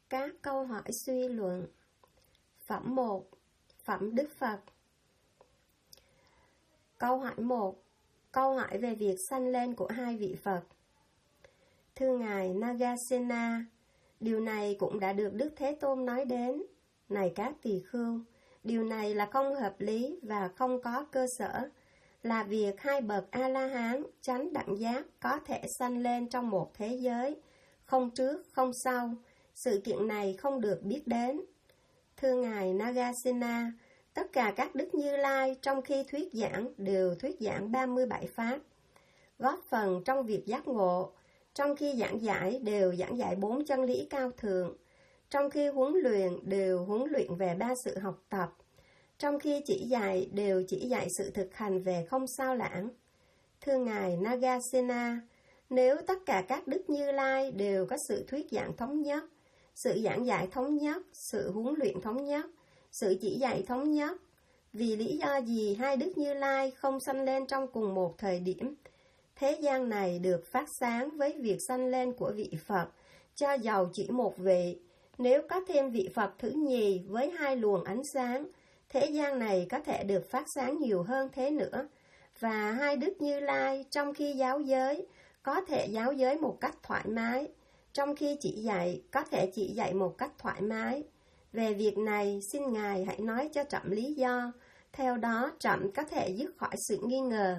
Các câu hỏi suy luận. Phẩm 1. Phẩm Đức Phật. Câu hỏi 1. Câu hỏi về việc sanh lên của hai vị Phật. Thưa Ngài Nagasena, điều này cũng đã được Đức Thế Tôn nói đến. Này các tỳ khưu, điều này là không hợp lý và không có cơ sở, là việc hai bậc A-la-hán chánh đẳng giác có thể sanh lên trong một thế giới, không trước không sau. Sự kiện này không được biết đến. Thưa Ngài Nagasena, tất cả các Đức Như Lai trong khi thuyết giảng đều thuyết giảng 37 Pháp, góp phần trong việc giác ngộ. Trong khi giảng giải đều giảng giải 4 chân lý cao thượng. Trong khi huấn luyện đều huấn luyện về 3 sự học tập. Trong khi chỉ dạy đều chỉ dạy sự thực hành về không sao lãng. Thưa Ngài Nagasena, nếu tất cả các Đức Như Lai đều có sự thuyết giảng thống nhất, sự giảng giải thống nhất, sự huấn luyện thống nhất, sự chỉ dạy thống nhất, vì lý do gì hai Đức Như Lai không sanh lên trong cùng một thời điểm? Thế gian này được phát sáng với việc sanh lên của vị Phật, cho dầu chỉ một vị. Nếu có thêm vị Phật thứ nhì với 2 luồng ánh sáng, thế gian này có thể được phát sáng nhiều hơn thế nữa. Và hai Đức Như Lai trong khi giáo giới có thể giáo giới một cách thoải mái, trong khi chỉ dạy có thể chỉ dạy một cách thoải mái. Về việc này, xin Ngài hãy nói cho trẫm lý do, theo đó trẫm có thể dứt khỏi sự nghi ngờ.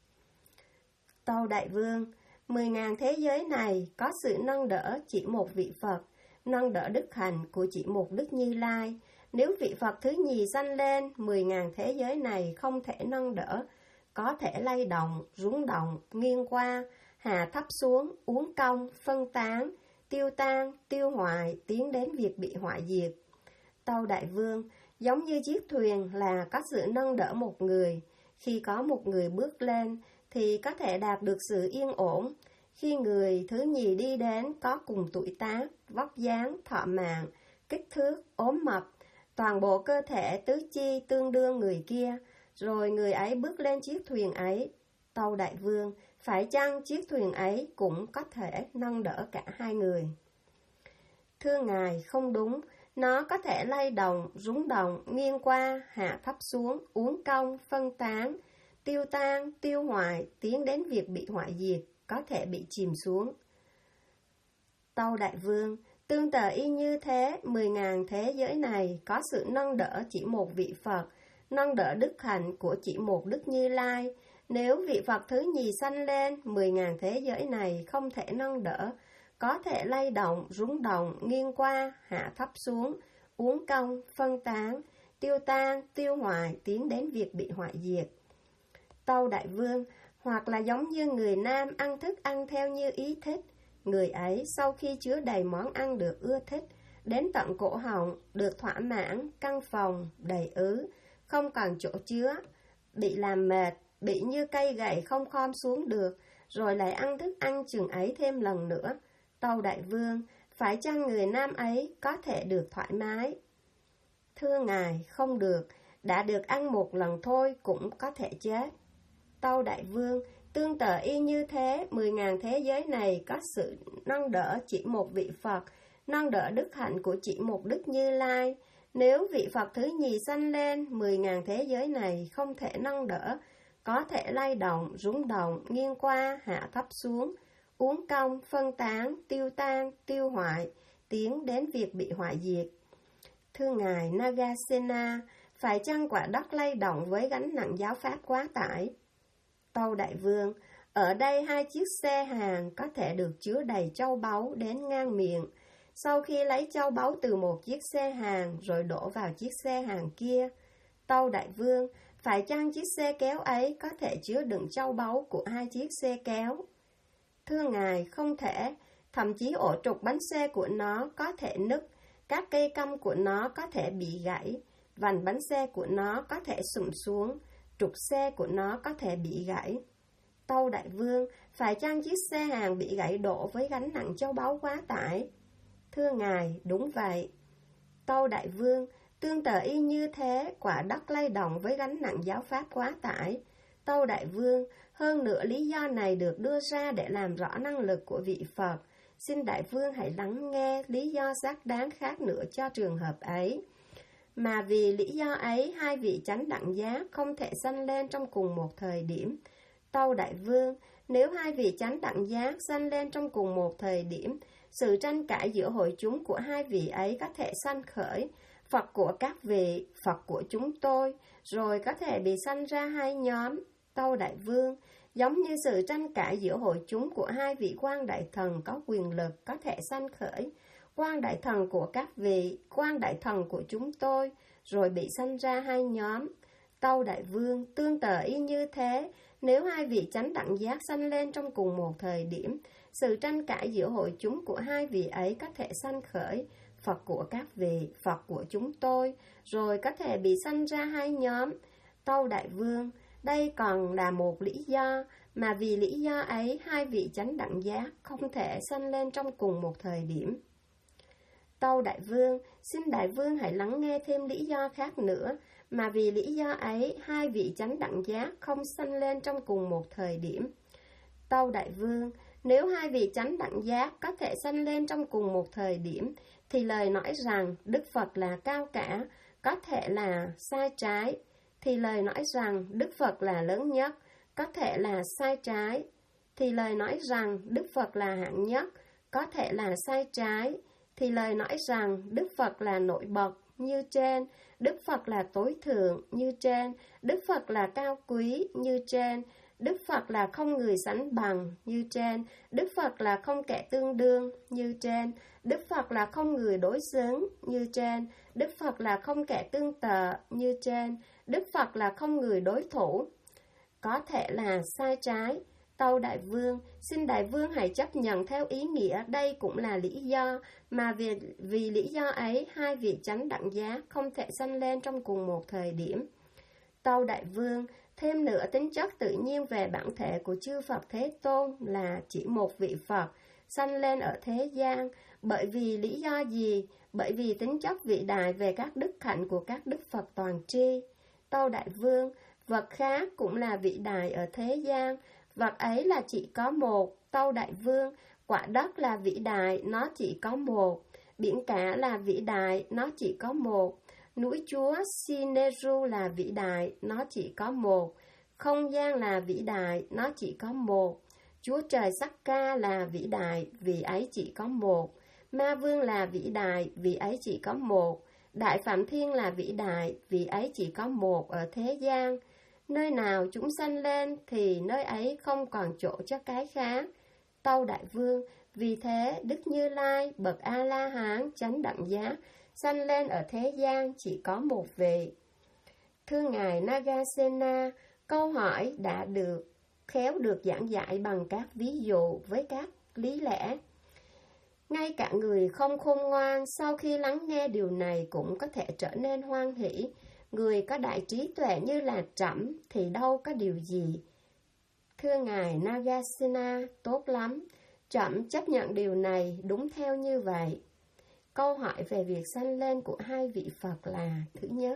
Tâu Đại Vương, 10.000 thế giới này có sự nâng đỡ chỉ một vị Phật, nâng đỡ đức hạnh của chỉ một Đức Như Lai. Nếu vị Phật thứ nhì sanh lên, 10.000 thế giới này không thể nâng đỡ, có thể lay động, rung động, nghiêng qua, hạ thấp xuống, uốn cong, phân tán, tiêu tan, tiêu hoại, tiến đến việc bị hoại diệt. Tâu Đại Vương, giống như chiếc thuyền là có sự nâng đỡ một người, khi có một người bước lên thì có thể đạt được sự yên ổn. Khi người thứ nhì đi đến có cùng tuổi tác, vóc dáng, thọ mạng, kích thước, ốm mập, toàn bộ cơ thể tứ chi tương đương người kia, rồi người ấy bước lên chiếc thuyền ấy. Tâu Đại Vương, phải chăng chiếc thuyền ấy cũng có thể nâng đỡ cả hai người? Thưa Ngài, không đúng. Nó có thể lay động, rung động, nghiêng qua, hạ thấp xuống, uốn cong, phân tán, tiêu tan, tiêu hoại, tiến đến việc bị hoại diệt, có thể bị chìm xuống. Tâu Đại Vương, tương tự y như thế, 10.000 thế giới này có sự nâng đỡ chỉ một vị Phật, nâng đỡ đức hạnh của chỉ một Đức Như Lai. Nếu vị Phật thứ nhì sanh lên, 10.000 thế giới này không thể nâng đỡ, có thể lay động, rung động, nghiêng qua, hạ thấp xuống, uốn cong, phân tán, tiêu tan, tiêu hoại, tiến đến việc bị hoại diệt. Tâu Đại Vương, hoặc là giống như người nam ăn thức ăn theo như ý thích, người ấy sau khi chứa đầy món ăn được ưa thích, đến tận cổ họng, được thỏa mãn, căn phòng, đầy ứ, không còn chỗ chứa, bị làm mệt, bị như cây gậy không khom xuống được, rồi lại ăn thức ăn chừng ấy thêm lần nữa. Tâu Đại Vương, phải chăng người nam ấy có thể được thoải mái? Thưa Ngài, không được, đã được ăn một lần thôi cũng có thể chết. Tâu Đại Vương, tương tự y như thế, 10.000 thế giới này có sự nâng đỡ chỉ một vị Phật, nâng đỡ đức hạnh của chỉ một Đức Như Lai. Nếu vị Phật thứ nhì sanh lên, 10.000 thế giới này không thể nâng đỡ, có thể lay động, rung động, nghiêng qua, hạ thấp xuống, uốn cong, phân tán, tiêu tan, tiêu hoại, tiến đến việc bị hoại diệt. Thưa Ngài Nagasena, phải chăng quả đất lay động với gánh nặng giáo pháp quá tải? Tâu Đại Vương, ở đây 2 chiếc xe hàng có thể được chứa đầy châu báu đến ngang miệng. Sau khi lấy châu báu từ một chiếc xe hàng rồi đổ vào chiếc xe hàng kia. Tâu Đại Vương, phải chăng chiếc xe kéo ấy có thể chứa đựng châu báu của 2 chiếc xe kéo? Thưa Ngài, không thể, thậm chí ổ trục bánh xe của nó có thể nứt, các cây căm của nó có thể bị gãy, vành bánh xe của nó có thể sụm xuống, trục xe của nó có thể bị gãy. Tâu Đại Vương, phải chăng chiếc xe hàng bị gãy đổ với gánh nặng châu báu quá tải? Thưa Ngài, đúng vậy. Tâu Đại Vương, tương tự y như thế, quả đất lay động với gánh nặng giáo pháp quá tải. Tâu Đại Vương, hơn nữa lý do này được đưa ra để làm rõ năng lực của vị Phật. xin Đại Vương hãy lắng nghe lý do xác đáng khác nữa cho trường hợp ấy. Mà vì lý do ấy, hai vị chánh đẳng giác không thể sanh lên trong cùng một thời điểm. Tâu Đại Vương, nếu hai vị chánh đẳng giác sanh lên trong cùng một thời điểm, sự tranh cãi giữa hội chúng của hai vị ấy có thể sanh khởi, Phật của các vị, Phật của chúng tôi, rồi có thể bị sanh ra hai nhóm. Tâu Đại Vương, giống như sự tranh cãi giữa hội chúng của hai vị quan đại thần có quyền lực có thể sanh khởi, quan đại thần của các vị, quan đại thần của chúng tôi, rồi bị sanh ra hai nhóm. Tâu Đại Vương, tương tự y như thế, nếu hai vị chánh đẳng giác sanh lên trong cùng một thời điểm, sự tranh cãi giữa hội chúng của hai vị ấy có thể sanh khởi, Phật của các vị, Phật của chúng tôi, rồi có thể bị sanh ra hai nhóm. Tâu Đại Vương, đây còn là một lý do, mà vì lý do ấy hai vị chánh đẳng giác không thể sanh lên trong cùng một thời điểm. Tâu Đại Vương, xin Đại Vương hãy lắng nghe thêm lý do khác nữa, mà vì lý do ấy hai vị chánh đẳng giác không sanh lên trong cùng một thời điểm. Tâu Đại Vương, nếu hai vị chánh đẳng giác có thể sanh lên trong cùng một thời điểm, thì lời nói rằng Đức Phật là cao cả, có thể là sai trái, thì lời nói rằng Đức Phật là lớn nhất, có thể là sai trái, thì lời nói rằng Đức Phật là hạng nhất, có thể là sai trái, thì lời nói rằng Đức Phật là nổi bật như trên, Đức Phật là tối thượng như trên, Đức Phật là cao quý như trên, Đức Phật là không người sánh bằng như trên, Đức Phật là không kẻ tương đương như trên, Đức Phật là không người đối xứng như trên, Đức Phật là không kẻ tương tự như trên, Đức Phật là không người đối thủ, có thể là sai trái. Tâu Đại Vương, xin Đại Vương hãy chấp nhận theo ý nghĩa đây cũng là lý do, mà vì lý do ấy hai vị chánh đẳng giác không thể sanh lên trong cùng một thời điểm. Tâu Đại Vương, thêm nữa tính chất tự nhiên về bản thể của chư Phật Thế Tôn là chỉ một vị Phật sanh lên ở thế gian, bởi vì lý do gì? Bởi vì tính chất vĩ đại về các đức hạnh của các đức Phật toàn tri. Tâu Đại Vương, vật khác cũng là vĩ đại ở thế gian, vật ấy là chỉ có một. Tâu Đại Vương, quả đất là vĩ đại, nó chỉ có một. Biển cả là vĩ đại, nó chỉ có một. Núi Chúa Sineru là vĩ đại, nó chỉ có một. Không gian là vĩ đại, nó chỉ có một. Chúa Trời Sắc-ca là vĩ đại, vì ấy chỉ có một. Ma Vương là vĩ đại, vì ấy chỉ có một. Đại Phạm Thiên là vĩ đại, vì ấy chỉ có một ở thế gian. Nơi nào chúng sanh lên thì nơi ấy không còn chỗ cho cái khác. Tâu Đại Vương, vì thế Đức Như Lai, bậc A-la-hán, chánh đẳng giác, sanh lên ở thế gian chỉ có một vị. Thưa Ngài Nagasena, câu hỏi đã khéo được giảng giải bằng các ví dụ với các lý lẽ. Ngay cả người không khôn ngoan sau khi lắng nghe điều này cũng có thể trở nên hoan hỷ. Người có đại trí tuệ như là trẫm thì đâu có điều gì. Thưa Ngài Nagasena, tốt lắm, trẫm chấp nhận điều này đúng theo như vậy. Câu hỏi về việc sanh lên của hai vị Phật là: thứ nhất.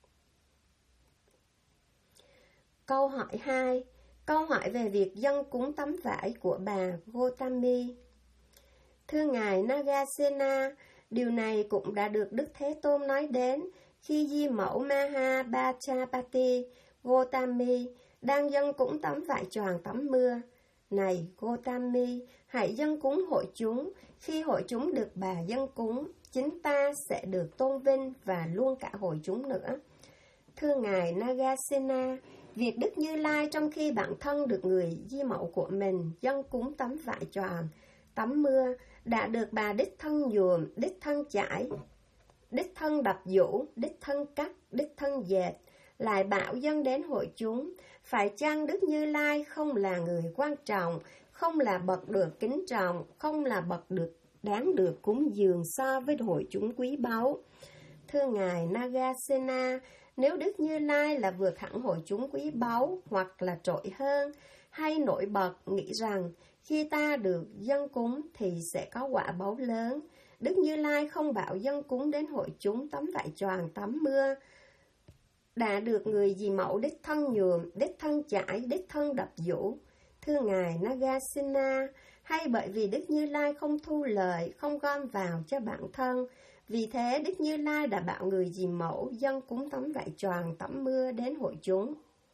Câu hỏi 2. Câu hỏi về việc dâng cúng tấm vải của bà Gotami. Thưa Ngài Nagasena, điều này cũng đã được Đức Thế Tôn nói đến khi Di Mẫu Maha Bachapati Gotami đang dâng cúng tấm vải choàng tắm mưa. Này Gotami, hãy dâng cúng hội chúng, khi hội chúng được bà dâng cúng, chính ta sẽ được tôn vinh và luôn cả hội chúng nữa. Thưa Ngài Nagasena, việc Đức Như Lai trong khi bản thân được người Di Mẫu của mình dâng cúng tấm vải choàng tắm mưa đã được bà đích thân nhuộm, đích thân chải, đích thân đập vũ, đích thân cắt, đích thân dệt, lại bảo dâng đến hội chúng. Phải chăng Đức Như Lai không là người quan trọng, không là bậc được kính trọng, không là bậc được đáng được cúng dường so với hội chúng quý báu? Thưa Ngài Nagasena, nếu Đức Như Lai là vượt hẳn hội chúng quý báu, hoặc là trội hơn, hay nổi bật nghĩ rằng khi ta được dâng cúng thì sẽ có quả báu lớn, Đức Như Lai không bảo dâng cúng đến hội chúng tấm vải choàng tắm mưa, đã được người Di Mẫu đích thân nhuộm, đích thân chải, đích thân đập vũ. Thưa Ngài Nagasena, hay bởi vì Đức Như Lai không thu lợi, không gom vào cho bản thân. Vì thế Đức Như Lai đã bảo người dì mẫu dâng cúng tấm vải choàng tắm mưa đến hội chúng.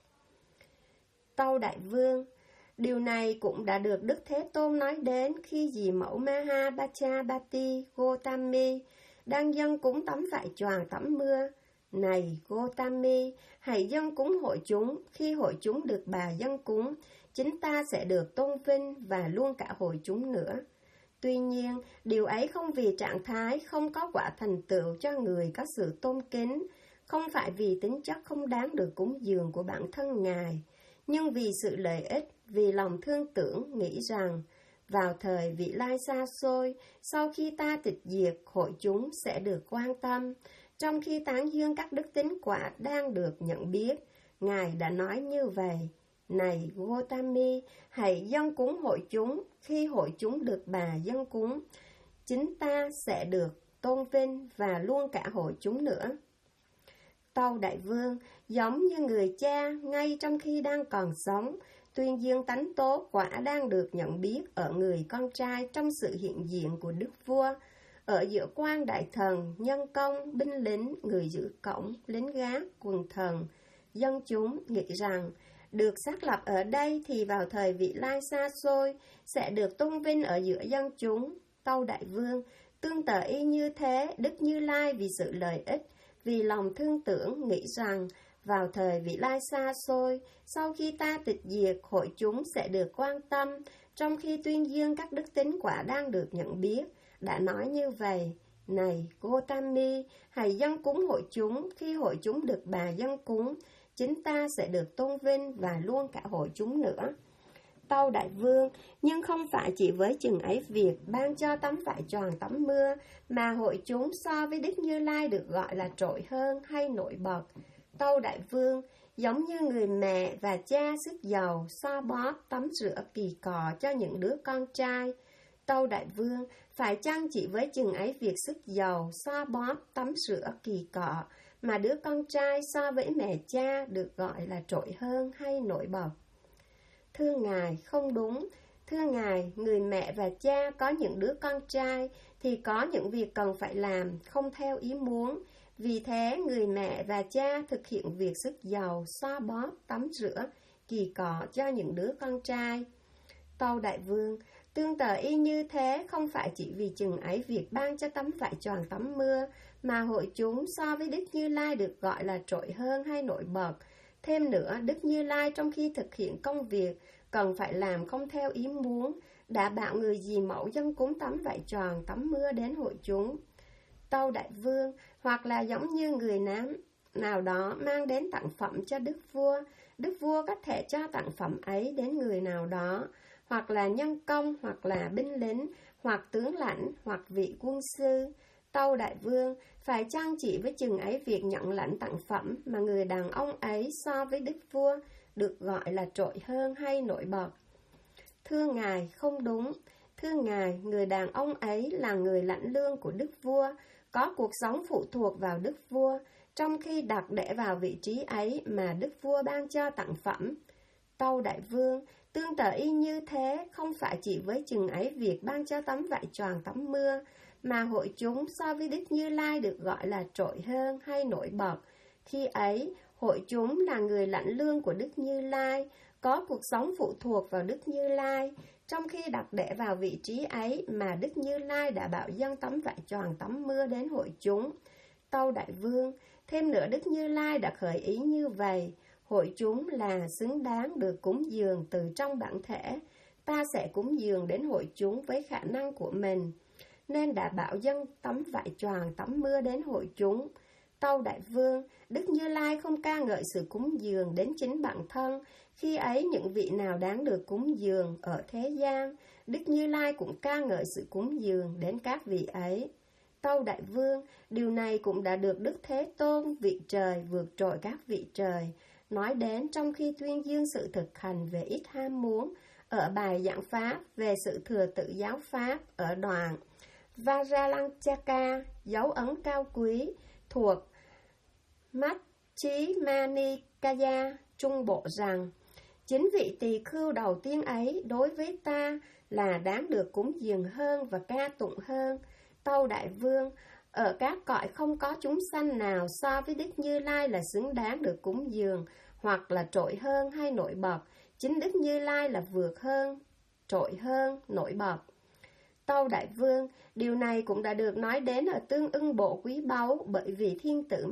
Tâu Đại Vương, điều này cũng đã được Đức Thế Tôn nói đến khi dì mẫu Mahabhachapati Gotami đang dâng cúng tấm vải choàng tắm mưa. Này Gotami, hãy dâng cúng hội chúng, khi hội chúng được bà dâng cúng, chính ta sẽ được tôn vinh và luôn cả hội chúng nữa. Tuy nhiên, điều ấy không vì trạng thái không có quả thành tựu cho người có sự tôn kính, không phải vì tính chất không đáng được cúng dường của bản thân Ngài, nhưng vì sự lợi ích, vì lòng thương tưởng, nghĩ rằng, vào thời vị lai xa xôi, sau khi ta tịch diệt, hội chúng sẽ được quan tâm, trong khi tán dương các đức tín quả đang được nhận biết. Ngài đã nói như vậy. Này Gotami, hãy dâng cúng hội chúng, khi hội chúng được bà dâng cúng, chính ta sẽ được tôn vinh và luôn cả hội chúng nữa. Tâu Đại Vương, giống như người cha ngay trong khi đang còn sống, tuyên dương tánh tố quả đang được nhận biết ở người con trai trong sự hiện diện của Đức Vua, ở giữa quan đại thần, nhân công, binh lính, người giữ cổng, lính gác, quần thần, dân chúng nghĩ rằng, được xác lập ở đây thì vào thời vị lai xa xôi, sẽ được tôn vinh ở giữa dân chúng. Tâu Đại Vương, tương tự y như thế, Đức Như Lai vì sự lợi ích, vì lòng thương tưởng, nghĩ rằng, vào thời vị lai xa xôi, sau khi ta tịch diệt, hội chúng sẽ được quan tâm, trong khi tuyên dương các đức tín quả đang được nhận biết, đã nói như vậy. Này Gotami, hãy dâng cúng hội chúng, khi hội chúng được bà dâng cúng, chính ta sẽ được tôn vinh và luôn cả hội chúng nữa. Tâu Đại Vương, nhưng không phải chỉ với chừng ấy việc ban cho tấm vải choàng tắm mưa, mà hội chúng so với Đức Như Lai được gọi là trội hơn hay nổi bật. Tâu Đại Vương, giống như người mẹ và cha sức giàu so bóp tắm rửa kỳ cọ cho những đứa con trai. Tâu Đại Vương, phải chăng chỉ với chừng ấy việc sức giàu so bóp tắm rửa kỳ cọ, mà đứa con trai so với mẹ cha được gọi là trội hơn hay nổi bật? Thưa Ngài, không đúng. Thưa Ngài, người mẹ và cha có những đứa con trai thì có những việc cần phải làm, không theo ý muốn. Vì thế, người mẹ và cha thực hiện việc sức giàu, xoa bóp, tắm rửa, kỳ cọ cho những đứa con trai. Tâu Đại Vương, tương tự y như thế, không phải chỉ vì chừng ấy việc ban cho tấm vải choàng tắm mưa, mà hội chúng so với Đức Như Lai được gọi là trội hơn hay nổi bật. Thêm nữa, Đức Như Lai trong khi thực hiện công việc, cần phải làm không theo ý muốn, đã bảo người dì mẫu dâng cúng tấm vải choàng tắm mưa đến hội chúng. Tâu Đại Vương, hoặc là giống như người nào đó mang đến tặng phẩm cho Đức Vua có thể cho tặng phẩm ấy đến người nào đó, hoặc là nhân công, hoặc là binh lính, hoặc tướng lãnh, hoặc vị quân sư. Tâu Đại Vương, phải chăng chỉ với chừng ấy việc nhận lãnh tặng phẩm mà người đàn ông ấy so với Đức Vua được gọi là trội hơn hay nổi bật? Thưa Ngài, không đúng. Thưa Ngài, người đàn ông ấy là người lãnh lương của Đức Vua, có cuộc sống phụ thuộc vào Đức Vua, trong khi đặt để vào vị trí ấy mà Đức Vua ban cho tặng phẩm. Tâu Đại Vương, tương tự y như thế, không phải chỉ với chừng ấy việc ban cho tấm vải choàng tắm mưa, mà hội chúng so với Đức Như Lai được gọi là trội hơn hay nổi bật. Khi ấy, hội chúng là người lãnh lương của Đức Như Lai, có cuộc sống phụ thuộc vào Đức Như Lai, trong khi đặt để vào vị trí ấy mà Đức Như Lai đã bảo dâng tấm vải choàng tắm mưa đến hội chúng. Tâu Đại Vương, thêm nữa Đức Như Lai đã khởi ý như vậy, hội chúng là xứng đáng được cúng dường từ trong bản thể, ta sẽ cúng dường đến hội chúng với khả năng của mình, nên đã bảo dâng tấm vải choàng tắm mưa đến hội chúng. Tâu Đại Vương, Đức Như Lai không ca ngợi sự cúng dường đến chính bản thân, khi ấy những vị nào đáng được cúng dường ở thế gian, Đức Như Lai cũng ca ngợi sự cúng dường đến các vị ấy. Tâu Đại Vương, điều này cũng đã được Đức Thế Tôn, vị trời vượt trội các vị trời, nói đến trong khi tuyên dương sự thực hành về ít ham muốn, ở bài giảng pháp về sự thừa tự giáo pháp ở đoạn Vajralanchaka, dấu ấn cao quý, thuộc Majjhima Nikaya, Trung Bộ rằng, Chính vị tỳ khưu đầu tiên ấy đối với ta là đáng được cúng dường hơn và ca tụng hơn. Tâu Đại Vương, ở các cõi không có chúng sanh nào so với Đức Như Lai là xứng đáng được cúng dường, hoặc là trội hơn hay nổi bật. Chính Đức Như Lai là vượt hơn, trội hơn, nổi bật. Tâu Đại Vương, điều này cũng đã được nói đến ở tương ưng bộ quý báu bởi vì thiên tử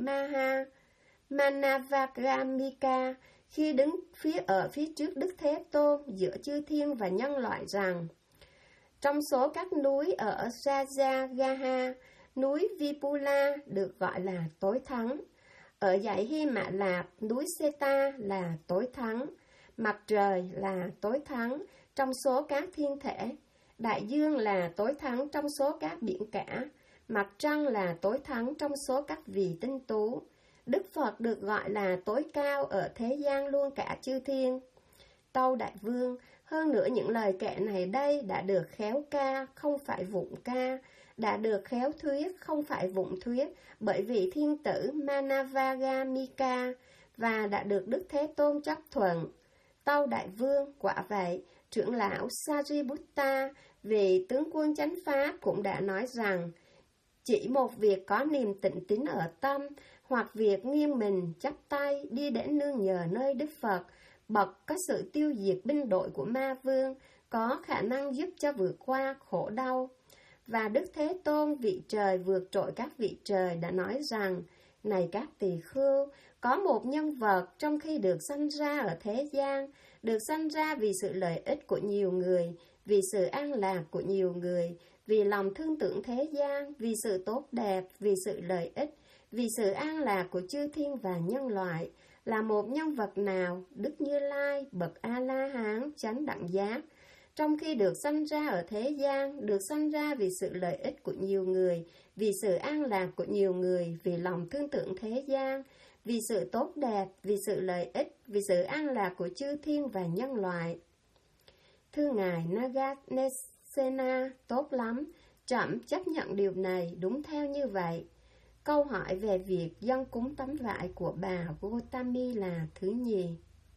Manavagamika khi đứng ở phía trước Đức Thế Tôn giữa chư thiên và nhân loại rằng: trong số các núi ở Rajagaha, núi Vipula được gọi là tối thắng. Ở dãy Hy Mã Lạp, núi Seta là tối thắng. Mặt trời là tối thắng trong số các thiên thể. Đại dương là tối thắng trong số các biển cả. Mặt trăng là tối thắng trong số các vì tinh tú. Đức Phật được gọi là tối cao ở thế gian luôn cả chư thiên. Tâu Đại Vương, hơn nữa những lời kệ này đây đã được khéo ca, không phải vụng ca, đã được khéo thuyết, không phải vụng thuyết, bởi vị thiên tử Manavagamika, và đã được Đức Thế Tôn chấp thuận. Tâu Đại Vương, quả vậy, trưởng lão Sariputta, vị tướng quân chánh pháp cũng đã nói rằng, chỉ một việc có niềm tịnh tín ở tâm, hoặc việc nghiêng mình chắp tay đi đến nương nhờ nơi Đức Phật, bậc có sự tiêu diệt binh đội của ma vương, có khả năng giúp cho vượt qua khổ đau. Và Đức Thế Tôn, vị trời vượt trội các vị trời, đã nói rằng: này các tỳ khưu, có một nhân vật trong khi được sanh ra ở thế gian, được sanh ra vì sự lợi ích của nhiều người, vì sự an lạc của nhiều người, vì lòng thương tưởng thế gian, vì sự tốt đẹp, vì sự lợi ích, vì sự an lạc của chư thiên và nhân loại. Là một nhân vật nào? Đức Như Lai, bậc A-la-hán, chánh đẳng giác. Trong khi được sanh ra ở thế gian, được sanh ra vì sự lợi ích của nhiều người, vì sự an lạc của nhiều người, vì lòng thương tưởng thế gian, vì sự tốt đẹp, vì sự lợi ích, vì sự an lạc của chư thiên và nhân loại. Thưa Ngài Nagasena, tốt lắm, trẫm chấp nhận điều này đúng theo như vậy. Câu hỏi về việc dâng cúng tấm vải của bà Gotami là thứ nhì.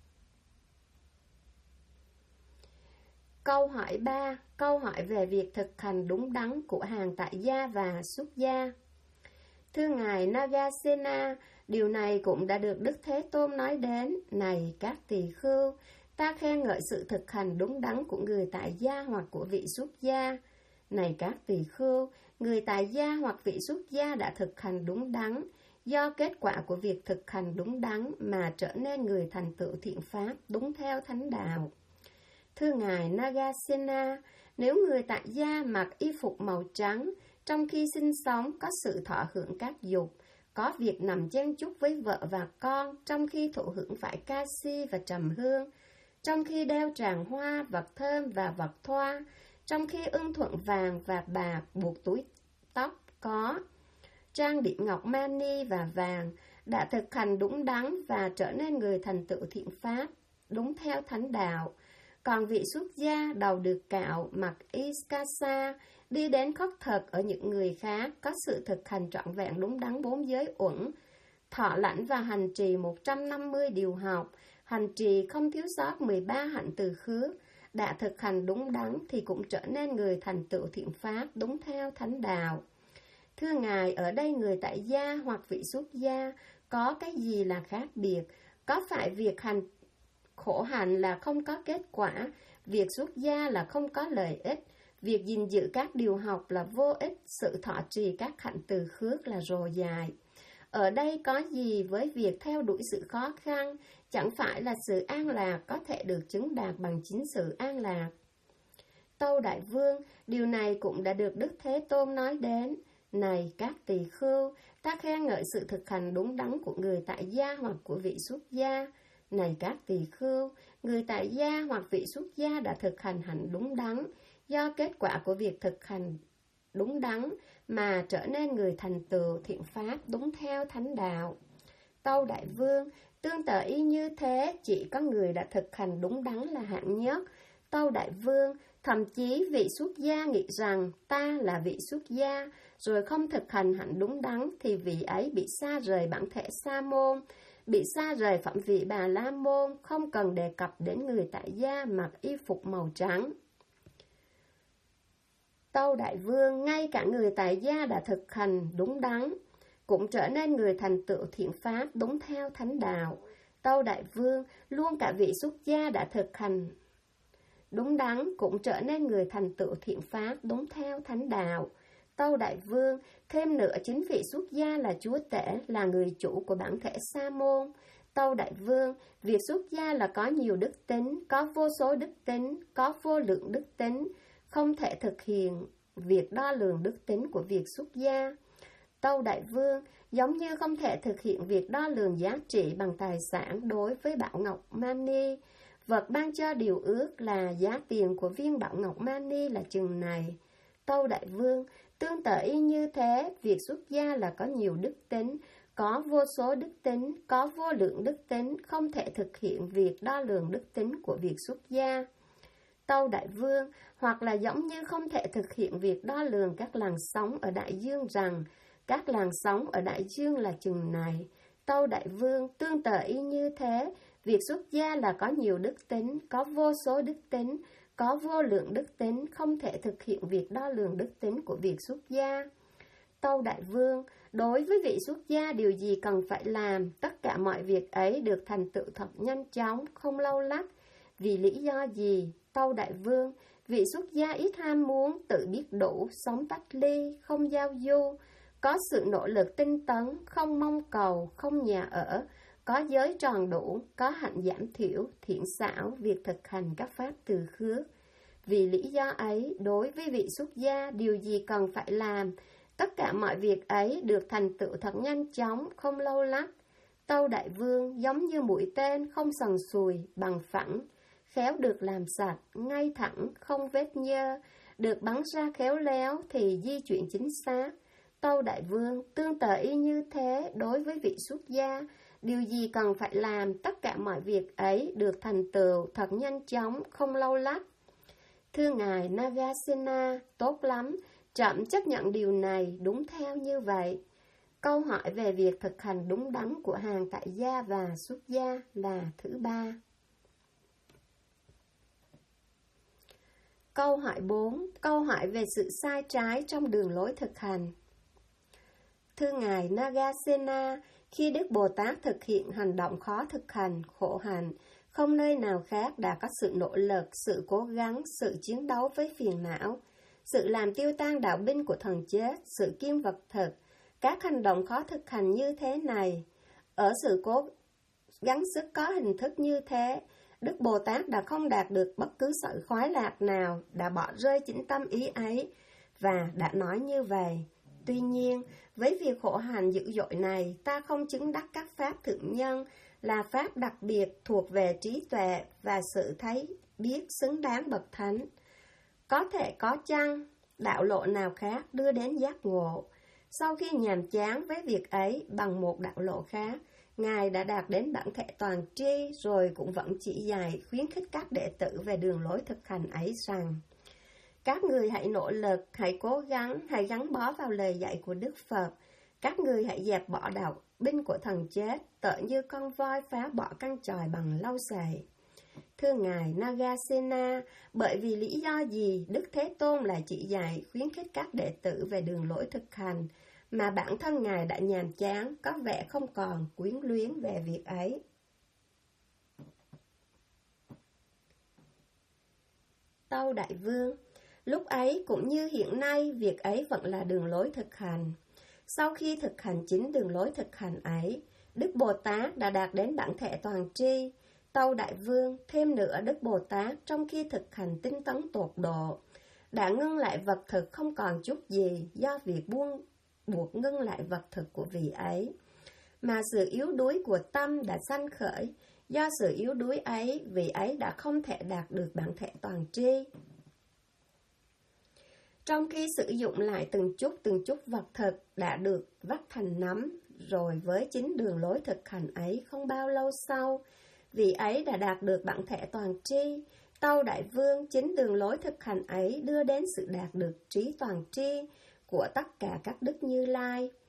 Câu hỏi 3. Câu hỏi về việc thực hành đúng đắn của hàng tại gia và xuất gia. Thưa Ngài Nagasena, điều này cũng đã được Đức Thế Tôn nói đến. Này các tỳ khưu, ta khen ngợi sự thực hành đúng đắn của người tại gia hoặc của vị xuất gia. Này các tỳ khưu, người tại gia hoặc vị xuất gia đã thực hành đúng đắn, do kết quả của việc thực hành đúng đắn mà trở nên người thành tựu thiện pháp đúng theo thánh đạo. Thưa Ngài Nagasena, nếu người tại gia mặc y phục màu trắng, trong khi sinh sống có sự thọ hưởng các dục, có việc nằm chen chúc với vợ và con, trong khi thụ hưởng phải ca si và trầm hương, trong khi đeo tràng hoa, vật thơm và vật thoa, trong khi ưng thuận vàng và bạc, buộc túi tóc có, trang điểm ngọc mani và vàng, đã thực hành đúng đắn và trở nên người thành tựu thiện pháp, đúng theo thánh đạo. Còn vị xuất gia đầu được cạo, mặc iskasa, đi đến khất thực ở những người khác, có sự thực hành trọn vẹn đúng đắn 4 giới uẩn, thọ lãnh và hành trì 150 điều học, hành trì không thiếu sót 13 hạnh từ khước, đã thực hành đúng đắn thì cũng trở nên người thành tựu thiện pháp đúng theo thánh đạo. Thưa Ngài, ở đây người tại gia hoặc vị xuất gia có cái gì là khác biệt? Có phải việc khổ hạnh là không có kết quả, việc xuất gia là không có lợi ích, việc gìn giữ các điều học là vô ích, sự thọ trì các hạnh từ khước là rồ dài? Ở đây có gì với việc theo đuổi sự khó khăn, chẳng phải là sự an lạc có thể được chứng đạt bằng chính sự an lạc? Tâu Đại Vương, điều này cũng đã được Đức Thế Tôn nói đến. Này các tỳ khưu, ta khen ngợi sự thực hành đúng đắn của người tại gia hoặc của vị xuất gia. Này các tỳ khưu, người tại gia hoặc vị xuất gia đã thực hành hạnh đúng đắn, do kết quả của việc thực hành đúng đắn mà trở nên người thành tựu thiện pháp đúng theo thánh đạo. Tâu Đại Vương, tương tự y như thế, chỉ có người đã thực hành đúng đắn là hạng nhất. Tâu Đại Vương, thậm chí vị xuất gia nghĩ rằng ta là vị xuất gia, rồi không thực hành hạnh đúng đắn thì vị ấy bị xa rời bản thể sa môn, bị xa rời phẩm vị Bà La Môn, không cần đề cập đến người tại gia mặc y phục màu trắng. Tâu Đại Vương, ngay cả người tại gia đã thực hành đúng đắn, cũng trở nên người thành tựu thiện pháp đúng theo thánh đạo. Tâu Đại Vương, luôn cả vị xuất gia đã thực hành đúng đắn, cũng trở nên người thành tựu thiện pháp đúng theo thánh đạo. Tâu Đại Vương, thêm nữa chính vị xuất gia là chúa tể, là người chủ của bản thể Sa môn. Tâu Đại Vương, việc xuất gia là có nhiều đức tính, có vô số đức tính, có vô lượng đức tính, không thể thực hiện việc đo lường đức tính của việc xuất gia. Tâu Đại Vương, giống như không thể thực hiện việc đo lường giá trị bằng tài sản đối với Bảo Ngọc Mani, vật ban cho điều ước là giá tiền của viên Bảo Ngọc Mani là chừng này. Tâu Đại Vương, tương tự y như thế, việc xuất gia là có nhiều đức tính, có vô số đức tính, có vô lượng đức tính, không thể thực hiện việc đo lường đức tính của việc xuất gia. Tâu Đại Vương, hoặc là giống như không thể thực hiện việc đo lường các làn sóng ở đại dương rằng, các làn sóng ở đại dương là chừng này. Tâu Đại Vương, tương tự y như thế, việc xuất gia là có nhiều đức tính, có vô số đức tính, có vô lượng đức tính, không thể thực hiện việc đo lường đức tính của việc xuất gia. Tâu Đại Vương, đối với vị xuất gia điều gì cần phải làm, tất cả mọi việc ấy được thành tựu thật nhanh chóng, không lâu lắc. Vì lý do gì? Tâu Đại Vương, vị xuất gia ít ham muốn, tự biết đủ, sống tách ly, không giao du, có sự nỗ lực tinh tấn, không mong cầu, không nhà ở, có giới tròn đủ, có hạnh giảm thiểu, thiện xảo, việc thực hành các pháp từ khước. Vì lý do ấy, đối với vị xuất gia, điều gì cần phải làm, tất cả mọi việc ấy được thành tựu thật nhanh chóng, không lâu lắc. Tâu Đại Vương, giống như mũi tên, không sần sùi, bằng phẳng, khéo được làm sạch, ngay thẳng, không vết nhơ, được bắn ra khéo léo thì di chuyển chính xác. Tâu Đại Vương, tương tự y như thế, đối với vị xuất gia, điều gì cần phải làm, tất cả mọi việc ấy được thành tựu thật nhanh chóng, không lâu lắc. Thưa Ngài Nagasena, tốt lắm, trẫm chấp nhận điều này đúng theo như vậy. Câu hỏi về việc thực hành đúng đắn của hàng tại gia và xuất gia là thứ 3. Câu hỏi 4. Câu hỏi về sự sai trái trong đường lối thực hành. Thưa Ngài Nagasena, khi Đức Bồ Tát thực hiện hành động khó thực hành, khổ hành, không nơi nào khác đã có sự nỗ lực, sự cố gắng, sự chiến đấu với phiền não, sự làm tiêu tan đạo binh của thần chết, sự kiêng vật thực. Các hành động khó thực hành như thế này, ở sự cố gắng sức có hình thức như thế, Đức Bồ Tát đã không đạt được bất cứ sự khoái lạc nào, đã bỏ rơi chính tâm ý ấy, và đã nói như vậy. Tuy nhiên, với việc khổ hành dữ dội này, ta không chứng đắc các pháp thượng nhân, là pháp đặc biệt thuộc về trí tuệ và sự thấy biết xứng đáng bậc thánh. Có thể có chăng đạo lộ nào khác đưa đến giác ngộ? Sau khi nhàm chán với việc ấy bằng một đạo lộ khác, Ngài đã đạt đến bản thể toàn tri, rồi cũng vẫn chỉ dạy khuyến khích các đệ tử về đường lối thực hành ấy rằng: các người hãy nỗ lực, hãy cố gắng, hãy gắn bó vào lời dạy của Đức Phật. Các người hãy dẹp bỏ đạo binh của thần chết, tựa như con voi phá bỏ căn chòi bằng lau sậy. Thưa Ngài Nagasena, bởi vì lý do gì Đức Thế Tôn lại chỉ dạy khuyến khích các đệ tử về đường lối thực hành, mà bản thân Ngài đã nhàm chán, có vẻ không còn quyến luyến về việc ấy? Tâu Đại Vương, lúc ấy cũng như hiện nay, việc ấy vẫn là đường lối thực hành. Sau khi thực hành chính đường lối thực hành ấy, Đức Bồ Tát đã đạt đến bản thể toàn tri. Tâu Đại Vương, thêm nữa Đức Bồ Tát trong khi thực hành tinh tấn tột độ, đã ngưng lại vật thực không còn chút gì do việc buộc ngưng lại vật thực của vị ấy, mà sự yếu đuối của tâm đã sanh khởi. Do sự yếu đuối ấy, vị ấy đã không thể đạt được bản thể toàn tri. Trong khi sử dụng lại từng chút vật thực đã được vắt thành nắm, rồi với chính đường lối thực hành ấy không bao lâu sau, vị ấy đã đạt được bản thể toàn tri. Tâu Đại Vương, chính đường lối thực hành ấy đưa đến sự đạt được trí toàn tri của tất cả các đức Như Lai.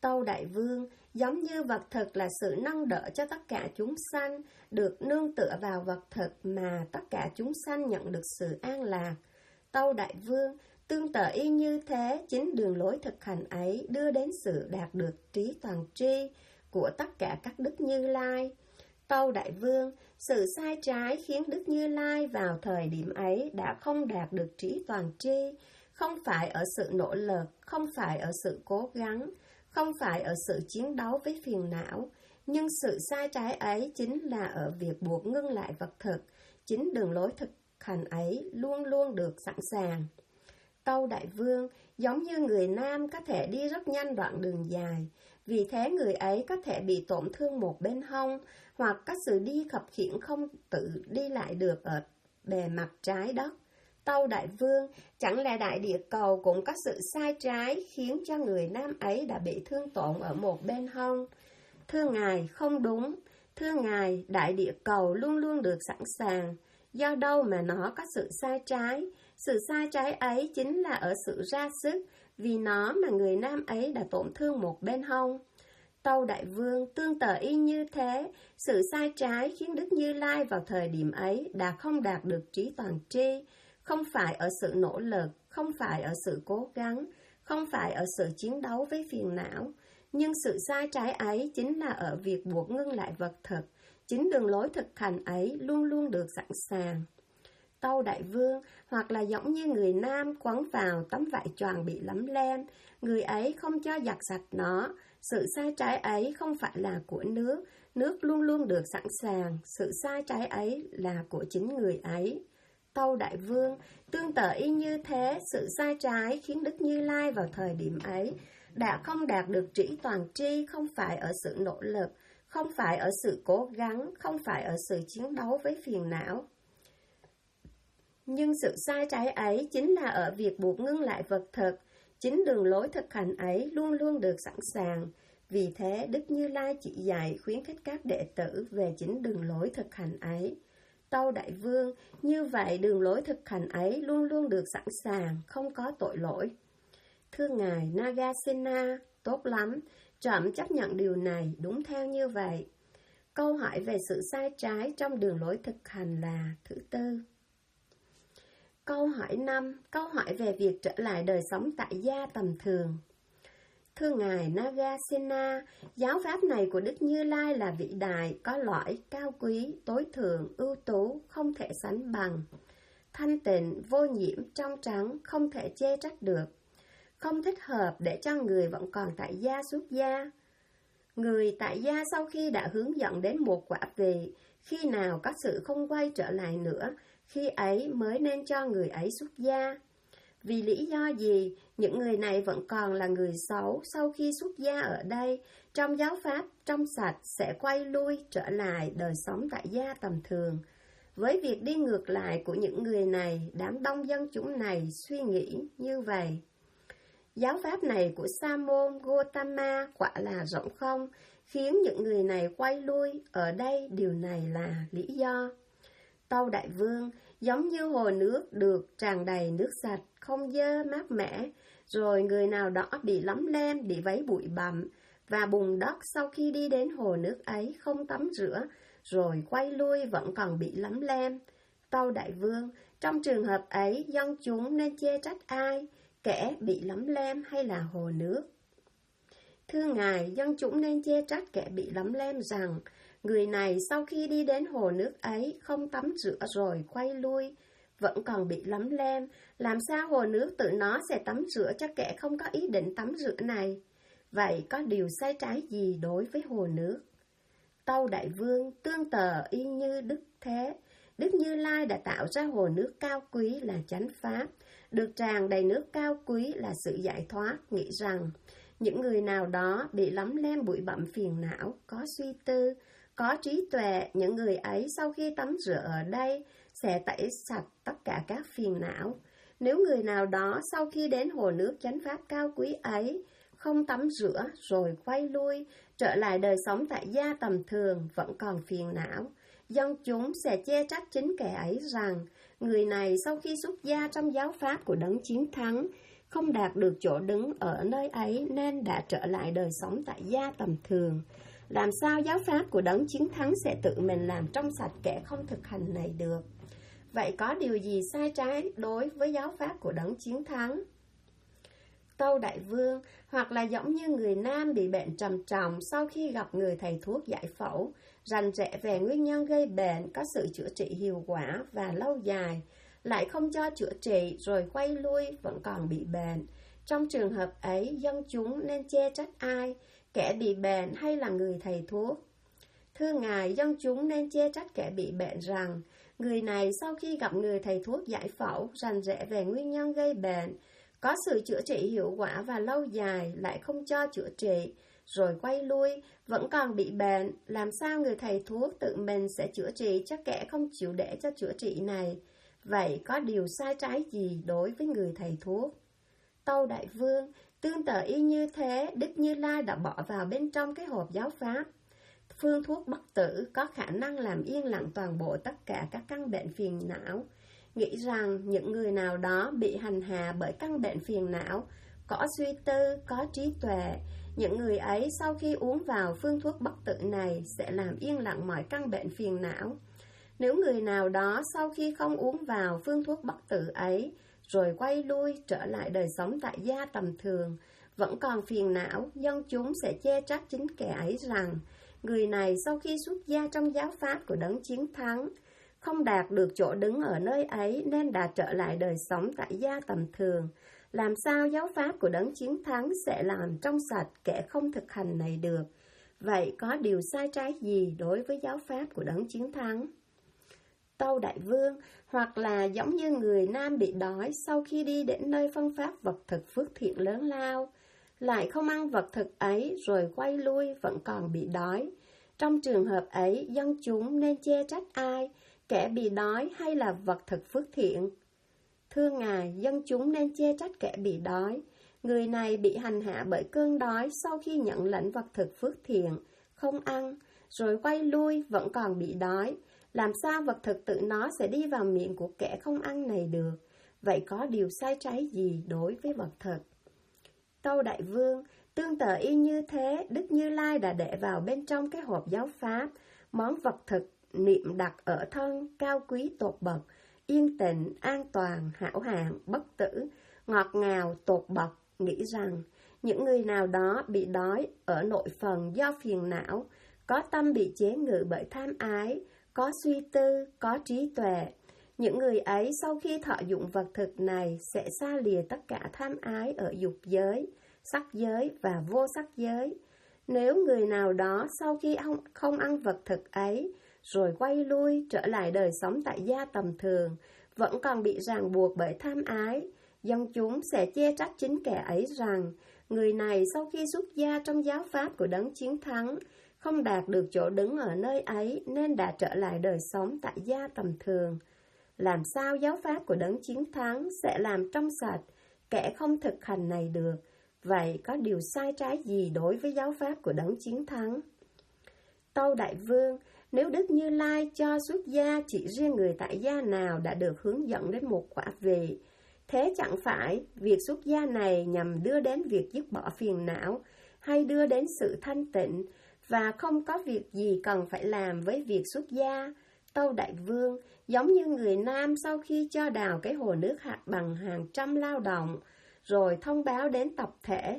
Tâu Đại Vương, giống như vật thực là sự nâng đỡ cho tất cả chúng sanh, được nương tựa vào vật thực mà tất cả chúng sanh nhận được sự an lạc. Tâu Đại Vương, tương tự y như thế, chính đường lối thực hành ấy đưa đến sự đạt được trí toàn tri của tất cả các Đức Như Lai. Tâu Đại Vương, sự sai trái khiến Đức Như Lai vào thời điểm ấy đã không đạt được trí toàn tri, không phải ở sự nỗ lực, không phải ở sự cố gắng, không phải ở sự chiến đấu với phiền não, nhưng sự sai trái ấy chính là ở việc buộc ngưng lại vật thực, chính đường lối thực hành ấy luôn luôn được sẵn sàng. Tâu Đại Vương, giống như người nam có thể đi rất nhanh đoạn đường dài, vì thế người ấy có thể bị tổn thương một bên hông, hoặc có sự đi khập khiễng không tự đi lại được ở bề mặt trái đất. Tâu Đại Vương, chẳng lẽ đại địa cầu cũng có sự sai trái khiến cho người nam ấy đã bị thương tổn ở một bên hông? Thưa Ngài, không đúng. Thưa Ngài, đại địa cầu luôn luôn được sẵn sàng. Do đâu mà nó có sự sai trái? Sự sai trái ấy chính là ở sự ra sức, vì nó mà người nam ấy đã tổn thương một bên hông. Tâu Đại Vương, tương tự y như thế, sự sai trái khiến Đức Như Lai vào thời điểm ấy đã không đạt được trí toàn tri, không phải ở sự nỗ lực, không phải ở sự cố gắng, không phải ở sự chiến đấu với phiền não, nhưng sự sai trái ấy chính là ở việc buộc ngưng lại vật thực, chính đường lối thực hành ấy luôn luôn được sẵn sàng. Tâu Đại Vương, hoặc là giống như người nam quấn vào tấm vải choàng bị lấm lem, người ấy không cho giặt sạch nó, sự sai trái ấy không phải là của nước, nước luôn luôn được sẵn sàng, sự sai trái ấy là của chính người ấy. Tâu Đại Vương, tương tự y như thế, sự sai trái khiến Đức Như Lai vào thời điểm ấy đã không đạt được trí toàn tri, không phải ở sự nỗ lực, không phải ở sự cố gắng, không phải ở sự chiến đấu với phiền não. Nhưng sự sai trái ấy chính là ở việc buộc ngưng lại vật thực, chính đường lối thực hành ấy luôn luôn được sẵn sàng. Vì thế, Đức Như Lai chỉ dạy khuyến khích các đệ tử về chính đường lối thực hành ấy. Tâu Đại Vương, như vậy đường lối thực hành ấy luôn luôn được sẵn sàng, không có tội lỗi. Thưa Ngài Nagasena, tốt lắm, trẫm chấp nhận điều này, đúng theo như vậy. Câu hỏi về sự sai trái trong đường lối thực hành là thứ tư. Câu hỏi 5. Câu hỏi về việc trở lại đời sống tại gia tầm thường. Thưa Ngài Nagasena, giáo pháp này của Đức Như Lai là vĩ đại, có lõi, cao quý, tối thượng, ưu tú, không thể sánh bằng. Thanh tịnh, vô nhiễm, trong trắng, không thể chê trách được. Không thích hợp để cho người vẫn còn tại gia xuất gia. Người tại gia sau khi đã hướng dẫn đến một quả vị, khi nào có sự không quay trở lại nữa, khi ấy mới nên cho người ấy xuất gia. Vì lý do gì, những người này vẫn còn là người xấu sau khi xuất gia ở đây, trong giáo pháp trong sạch sẽ quay lui trở lại đời sống tại gia tầm thường. Với việc đi ngược lại của những người này, đám đông dân chúng này suy nghĩ như vậy. Giáo pháp này của Sa môn Gotama quả là rỗng không, khiến những người này quay lui, ở đây điều này là lý do. Tâu Đại Vương, giống như hồ nước được tràn đầy nước sạch, không dơ mát mẻ, rồi người nào đó bị lấm lem, bị vấy bụi bặm, và bùn đất sau khi đi đến hồ nước ấy không tắm rửa, rồi quay lui vẫn còn bị lấm lem. Tâu Đại Vương, trong trường hợp ấy, dân chúng nên chê trách ai, kẻ bị lấm lem hay là hồ nước? Thưa Ngài, dân chúng nên chê trách kẻ bị lấm lem rằng, người này sau khi đi đến hồ nước ấy không tắm rửa rồi quay lui, vẫn còn bị lấm lem, làm sao hồ nước tự nó sẽ tắm rửa cho kẻ không có ý định tắm rửa này? Vậy có điều sai trái gì đối với hồ nước? Tâu Đại Vương, tương tự y như Đức thế, Đức Như Lai đã tạo ra hồ nước cao quý là chánh pháp, được tràn đầy nước cao quý là sự giải thoát, nghĩ rằng những người nào đó bị lấm lem bụi bặm phiền não, có suy tư, có trí tuệ, những người ấy sau khi tắm rửa ở đây sẽ tẩy sạch tất cả các phiền não. Nếu người nào đó sau khi đến hồ nước chánh pháp cao quý ấy, không tắm rửa rồi quay lui, trở lại đời sống tại gia tầm thường, vẫn còn phiền não, dân chúng sẽ chê trách chính kẻ ấy rằng, người này sau khi xuất gia trong giáo pháp của đấng chiến thắng, không đạt được chỗ đứng ở nơi ấy nên đã trở lại đời sống tại gia tầm thường. Làm sao giáo pháp của đấng chiến thắng sẽ tự mình làm trong sạch kẻ không thực hành này được? Vậy có điều gì sai trái đối với giáo pháp của đấng chiến thắng? Tâu Đại Vương, hoặc là giống như người nam bị bệnh trầm trọng sau khi gặp người thầy thuốc giải phẫu, rành rẽ về nguyên nhân gây bệnh, có sự chữa trị hiệu quả và lâu dài, lại không cho chữa trị rồi quay lui vẫn còn bị bệnh. Trong trường hợp ấy, dân chúng nên chê trách ai, kẻ bị bệnh hay là người thầy thuốc? Thưa Ngài, dân chúng nên chê trách kẻ bị bệnh rằng, người này sau khi gặp người thầy thuốc giải phẫu, rành rẽ về nguyên nhân gây bệnh, có sự chữa trị hiệu quả và lâu dài, lại không cho chữa trị, rồi quay lui, vẫn còn bị bệnh, làm sao người thầy thuốc tự mình sẽ chữa trị cho kẻ không chịu để cho chữa trị này? Vậy có điều sai trái gì đối với người thầy thuốc? Tâu Đại Vương, tương tự y như thế, Đức Như Lai đã bỏ vào bên trong cái hộp giáo pháp. Phương thuốc bất tử có khả năng làm yên lặng toàn bộ tất cả các căn bệnh phiền não. Nghĩ rằng những người nào đó bị hành hạ bởi căn bệnh phiền não, có suy tư, có trí tuệ, những người ấy sau khi uống vào phương thuốc bất tử này sẽ làm yên lặng mọi căn bệnh phiền não. Nếu người nào đó sau khi không uống vào phương thuốc bất tử ấy, rồi quay lui trở lại đời sống tại gia tầm thường, vẫn còn phiền não, dân chúng sẽ chê trách chính kẻ ấy rằng, người này sau khi xuất gia trong giáo pháp của đấng chiến thắng, không đạt được chỗ đứng ở nơi ấy nên đã trở lại đời sống tại gia tầm thường. Làm sao giáo pháp của đấng chiến thắng sẽ làm trong sạch kẻ không thực hành này được? Vậy có điều sai trái gì đối với giáo pháp của đấng chiến thắng? Tâu Đại Vương, hoặc là giống như người nam bị đói sau khi đi đến nơi phân phát vật thực phước thiện lớn lao, lại không ăn vật thực ấy rồi quay lui vẫn còn bị đói. Trong trường hợp ấy, dân chúng nên chê trách ai, kẻ bị đói hay là vật thực phước thiện? Thưa Ngài, dân chúng nên chê trách kẻ bị đói. Người này bị hành hạ bởi cơn đói sau khi nhận lãnh vật thực phước thiện, không ăn, rồi quay lui vẫn còn bị đói. Làm sao vật thực tự nó sẽ đi vào miệng của kẻ không ăn này được? Vậy có điều sai trái gì đối với vật thực? Tâu Đại Vương, tương tự y như thế, Đức Như Lai đã để vào bên trong cái hộp giáo pháp, món vật thực niệm đặt ở thân, cao quý tột bậc, yên tịnh, an toàn, hảo hạng, bất tử, ngọt ngào, tột bậc, nghĩ rằng những người nào đó bị đói ở nội phần do phiền não, có tâm bị chế ngự bởi tham ái, có suy tư, có trí tuệ. Những người ấy sau khi thọ dụng vật thực này sẽ xa lìa tất cả tham ái ở dục giới, sắc giới và vô sắc giới. Nếu người nào đó sau khi không ăn vật thực ấy, rồi quay lui trở lại đời sống tại gia tầm thường, vẫn còn bị ràng buộc bởi tham ái, dân chúng sẽ chê trách chính kẻ ấy rằng, người này sau khi xuất gia trong giáo pháp của đấng chiến thắng, không đạt được chỗ đứng ở nơi ấy nên đã trở lại đời sống tại gia tầm thường. Làm sao giáo pháp của đấng chiến thắng sẽ làm trong sạch kẻ không thực hành này được? Vậy có điều sai trái gì đối với giáo pháp của đấng chiến thắng? Tâu Đại Vương, nếu Đức Như Lai cho xuất gia chỉ riêng người tại gia nào đã được hướng dẫn đến một quả vị, thế chẳng phải việc xuất gia này nhằm đưa đến việc dứt bỏ phiền não hay đưa đến sự thanh tịnh và không có việc gì cần phải làm với việc xuất gia? Tâu Đại Vương, giống như người nam sau khi cho đào cái hồ nước hạt bằng hàng trăm lao động, rồi thông báo đến tập thể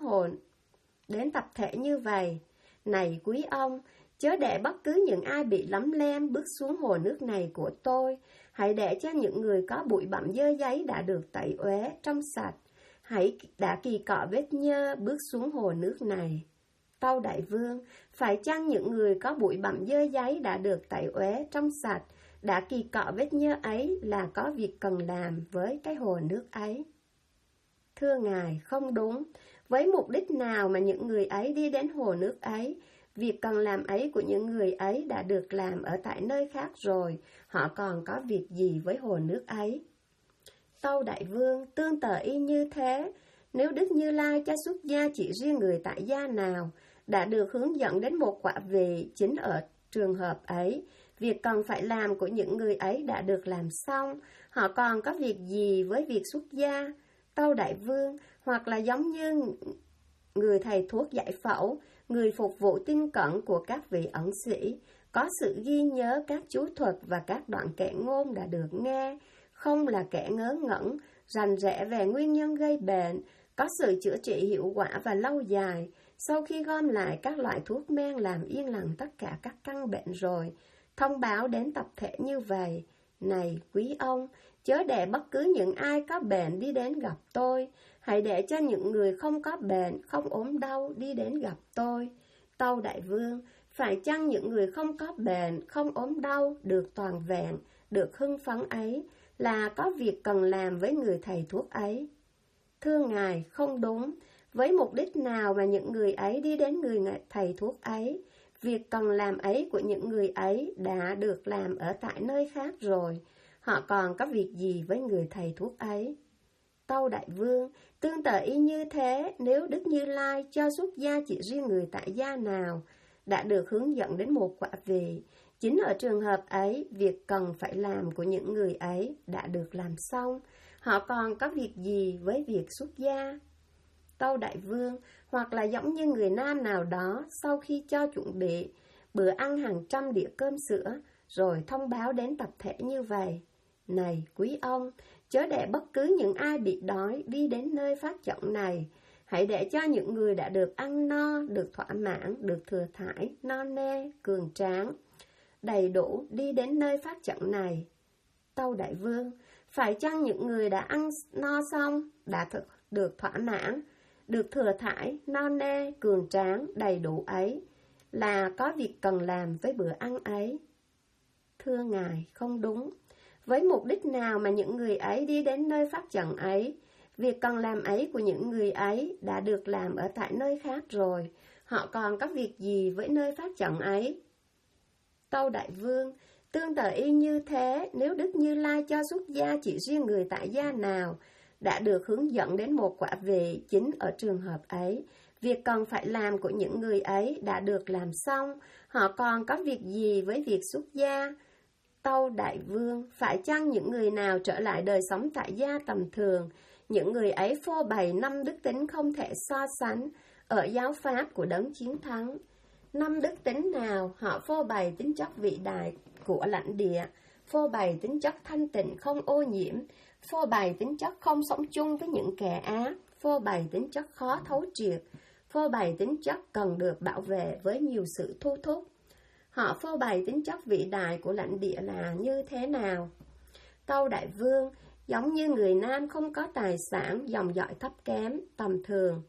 như vậy: này quý ông, chớ để bất cứ những ai bị lấm lem bước xuống hồ nước này của tôi, hãy để cho những người có bụi bặm dơ giấy đã được tẩy uế trong sạch, hãy đã kỳ cọ vết nhơ bước xuống hồ nước này. Tâu Đại Vương, phải chăng những người có bụi bặm dơ giấy đã được tẩy uế trong sạch, đã kỳ cọ vết nhơ ấy là có việc cần làm với cái hồ nước ấy? Thưa Ngài, không đúng. Với mục đích nào mà những người ấy đi đến hồ nước ấy? Việc cần làm ấy của những người ấy đã được làm ở tại nơi khác rồi, họ còn có việc gì với hồ nước ấy? Tâu Đại Vương, tương tự y như thế, nếu Đức Như Lai cho xuất gia chỉ riêng người tại gia nào đã được hướng dẫn đến một quả vị, chính ở trường hợp ấy, việc cần phải làm của những người ấy đã được làm xong, họ còn có việc gì với việc xuất gia? Tâu Đại Vương, hoặc là giống như người thầy thuốc giải phẫu, người phục vụ tin cẩn của các vị ẩn sĩ, có sự ghi nhớ các chú thuật và các đoạn kệ ngôn đã được nghe, không là kẻ ngớ ngẩn, rành rẽ về nguyên nhân gây bệnh, có sự chữa trị hiệu quả và lâu dài. Sau khi gom lại các loại thuốc men làm yên lặng tất cả các căn bệnh rồi, thông báo đến tập thể như vậy: này quý ông, chớ để bất cứ những ai có bệnh đi đến gặp tôi, hãy để cho những người không có bệnh, không ốm đau đi đến gặp tôi. Tâu Đại Vương, phải chăng những người không có bệnh, không ốm đau, được toàn vẹn, được hưng phấn ấy, là có việc cần làm với người thầy thuốc ấy? Thưa ngài, không đúng. Với mục đích nào mà những người ấy đi đến người thầy thuốc ấy? Việc cần làm ấy của những người ấy đã được làm ở tại nơi khác rồi. Họ còn có việc gì với người thầy thuốc ấy? Tâu Đại Vương, tương tự y như thế, nếu Đức Như Lai cho xuất gia chỉ riêng người tại gia nào đã được hướng dẫn đến một quả vị, chính ở trường hợp ấy, việc cần phải làm của những người ấy đã được làm xong. Họ còn có việc gì với việc xuất gia? Tâu Đại Vương, hoặc là giống như người nam nào đó sau khi cho chuẩn bị bữa ăn hàng trăm đĩa cơm sữa, rồi thông báo đến tập thể như vậy: này quý ông, chớ để bất cứ những ai bị đói đi đến nơi phát trận này, hãy để cho những người đã được ăn no, được thỏa mãn, được thừa thải, no nê, cường tráng, đầy đủ đi đến nơi phát trận này. Tâu Đại Vương, phải chăng những người đã ăn no xong, đã được thỏa mãn, được thừa thải, no nê, cường tráng, đầy đủ ấy, là có việc cần làm với bữa ăn ấy? Thưa ngài, không đúng. Với mục đích nào mà những người ấy đi đến nơi phát trận ấy? Việc cần làm ấy của những người ấy đã được làm ở tại nơi khác rồi. Họ còn có việc gì với nơi phát trận ấy? Tâu Đại Vương, tương tự y như thế, nếu Đức Như Lai cho xuất gia chỉ riêng người tại gia nào đã được hướng dẫn đến một quả vị, chính ở trường hợp ấy, việc cần phải làm của những người ấy đã được làm xong. Họ còn có việc gì với việc xuất gia? Tâu Đại Vương, phải chăng những người nào trở lại đời sống tại gia tầm thường, những người ấy phô bày 5 đức tính không thể so sánh ở giáo pháp của đấng chiến thắng? 5 đức tính nào? Họ phô bày tính chất vĩ đại của lãnh địa, phô bày tính chất thanh tịnh không ô nhiễm, phô bày tính chất không sống chung với những kẻ ác, phô bày tính chất khó thấu triệt, phô bày tính chất cần được bảo vệ với nhiều sự thu thúc. Họ phô bày tính chất vĩ đại của lãnh địa là như thế nào? Tâu Đại Vương, giống như người nam không có tài sản, dòng dõi thấp kém, tầm thường,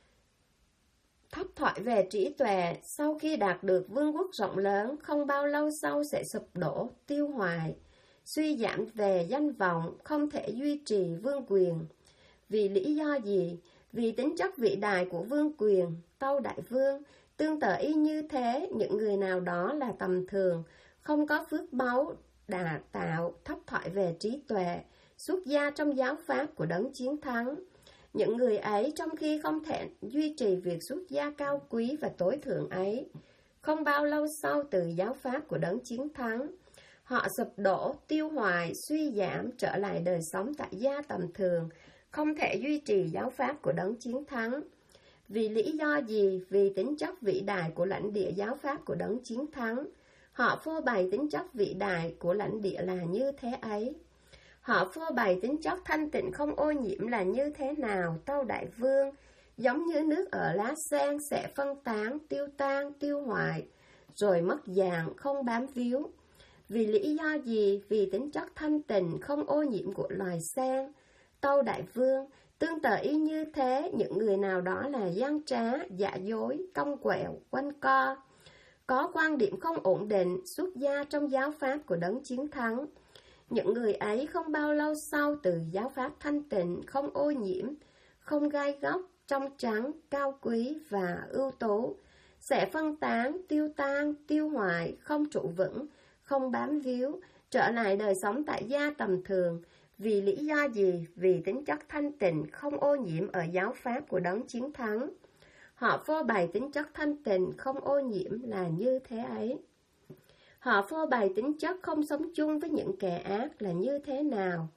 thấp thoại về trí tuệ, sau khi đạt được vương quốc rộng lớn, không bao lâu sau sẽ sụp đổ, tiêu hoại, suy giảm về danh vọng, không thể duy trì vương quyền. Vì lý do gì? Vì tính chất vĩ đại của vương quyền. Tâu Đại Vương, tương tự y như thế, những người nào đó là tầm thường, không có phước báu, đà tạo, thấp thoại về trí tuệ, xuất gia trong giáo pháp của đấng chiến thắng. Những người ấy trong khi không thể duy trì việc xuất gia cao quý và tối thượng ấy, không bao lâu sau từ giáo pháp của đấng chiến thắng, họ sụp đổ, tiêu hoại, suy giảm, trở lại đời sống tại gia tầm thường, không thể duy trì giáo pháp của đấng chiến thắng. Vì lý do gì? Vì tính chất vĩ đại của lãnh địa giáo pháp của đấng chiến thắng. Họ phô bày tính chất vĩ đại của lãnh địa là như thế ấy. Họ phô bày tính chất thanh tịnh không ô nhiễm là như thế nào? Tâu Đại Vương, giống như nước ở lá sen sẽ phân tán, tiêu tan, tiêu hoại, rồi mất dạng, không bám víu. Vì lý do gì? Vì tính chất thanh tịnh không ô nhiễm của loài sen. Tâu Đại Vương, tương tự y như thế, những người nào đó là gian trá, giả dối, cong quẹo, quanh co, có quan điểm không ổn định, xuất gia trong giáo pháp của đấng chiến thắng. Những người ấy không bao lâu sau từ giáo pháp thanh tịnh, không ô nhiễm, không gai góc, trong trắng, cao quý và ưu tố, sẽ phân tán, tiêu tan, tiêu hoại, không trụ vững, không bám víu, trở lại đời sống tại gia tầm thường. Vì lý do gì? Vì tính chất thanh tịnh, không ô nhiễm ở giáo pháp của đấng chiến thắng. Họ phô bày tính chất thanh tịnh, không ô nhiễm là như thế ấy. Họ phô bày tính chất không sống chung với những kẻ ác là như thế nào?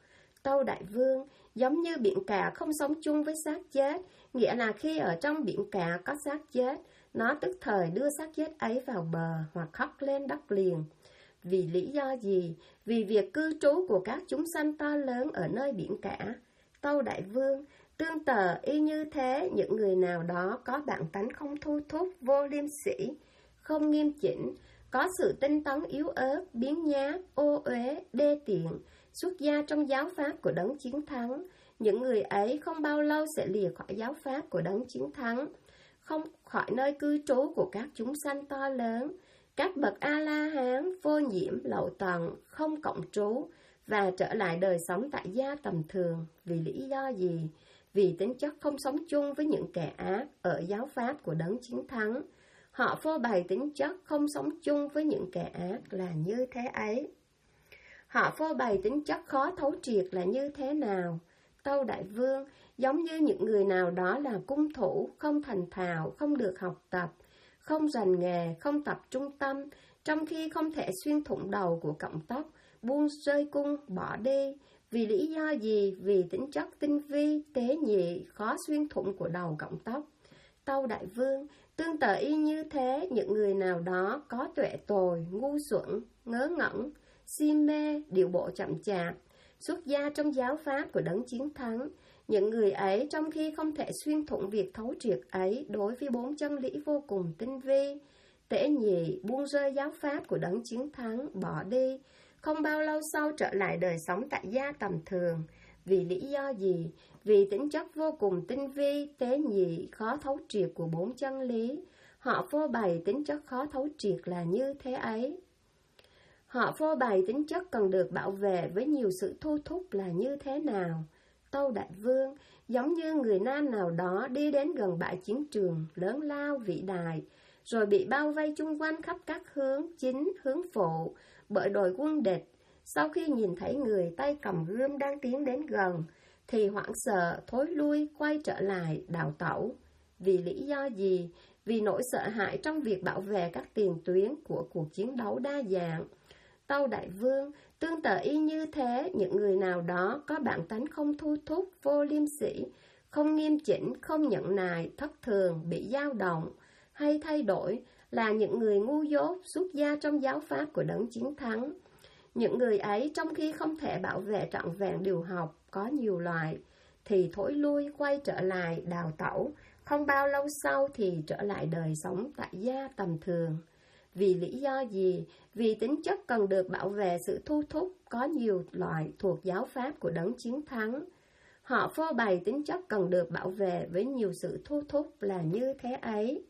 Tâu Đại Vương, giống như biển cả không sống chung với xác chết, nghĩa là khi ở trong biển cả có xác chết, nó tức thời đưa xác chết ấy vào bờ hoặc khóc lên đất liền. Vì lý do gì? Vì việc cư trú của các chúng sanh to lớn ở nơi biển cả. Tâu Đại Vương, tương tự y như thế, những người nào đó có bản tánh không thu thúc, vô liêm sỉ, không nghiêm chỉnh, có sự tinh tấn yếu ớt, biến nhát, ô uế, đê tiện, xuất gia trong giáo pháp của đấng chiến thắng. Những người ấy không bao lâu sẽ lìa khỏi giáo pháp của đấng chiến thắng, không khỏi nơi cư trú của các chúng sanh to lớn. Các bậc A-la-hán, vô nhiễm, lậu tận, không cộng trú, và trở lại đời sống tại gia tầm thường. Vì lý do gì? Vì tính chất không sống chung với những kẻ ác ở giáo pháp của đấng chiến thắng. Họ phô bày tính chất không sống chung với những kẻ ác là như thế ấy. Họ phô bày tính chất khó thấu triệt là như thế nào? Tâu Đại Vương, giống như những người nào đó là cung thủ, không thành thạo, không được học tập, không rành nghề, không tập trung tâm, trong khi không thể xuyên thủng đầu của cọng tóc, buông rơi cung, bỏ đi. Vì lý do gì? Vì tính chất tinh vi, tế nhị, khó xuyên thủng của đầu cọng tóc. Tâu Đại Vương, tương tự y như thế, những người nào đó có tuệ tồi, ngu xuẩn, ngớ ngẩn, si mê, điệu bộ chậm chạp, xuất gia trong giáo pháp của đấng chiến thắng. Những người ấy trong khi không thể xuyên thủng việc thấu triệt ấy đối với 4 chân lý vô cùng tinh vi, tế nhị, buông rơi giáo pháp của đấng chiến thắng, bỏ đi, không bao lâu sau trở lại đời sống tại gia tầm thường. Vì lý do gì? Vì tính chất vô cùng tinh vi, tế nhị, khó thấu triệt của 4 chân lý. Họ phô bày tính chất khó thấu triệt là như thế ấy. Họ phô bày tính chất cần được bảo vệ với nhiều sự thu thúc là như thế nào? Tâu Đại Vương, giống như người nam nào đó đi đến gần bãi chiến trường, lớn lao, vĩ đại, rồi bị bao vây chung quanh khắp các hướng chính, hướng phụ, bởi đội quân địch. Sau khi nhìn thấy người tay cầm gươm đang tiến đến gần, thì hoảng sợ, thối lui, quay trở lại, đào tẩu. Vì lý do gì? Vì nỗi sợ hãi trong việc bảo vệ các tiền tuyến của cuộc chiến đấu đa dạng. Tâu Đại Vương, tương tự y như thế, những người nào đó có bản tánh không thu thúc, vô liêm sỉ, không nghiêm chỉnh, không nhẫn nại, thất thường, bị dao động hay thay đổi, là những người ngu dốt, xuất gia trong giáo pháp của đấng chiến thắng. Những người ấy trong khi không thể bảo vệ trọn vẹn điều học, có nhiều loại, thì thối lui, quay trở lại, đào tẩu, không bao lâu sau thì trở lại đời sống tại gia tầm thường. Vì lý do gì? Vì tính chất cần được bảo vệ sự thu thúc, có nhiều loại thuộc giáo pháp của đấng chiến thắng. Họ phô bày tính chất cần được bảo vệ với nhiều sự thu thúc là như thế ấy.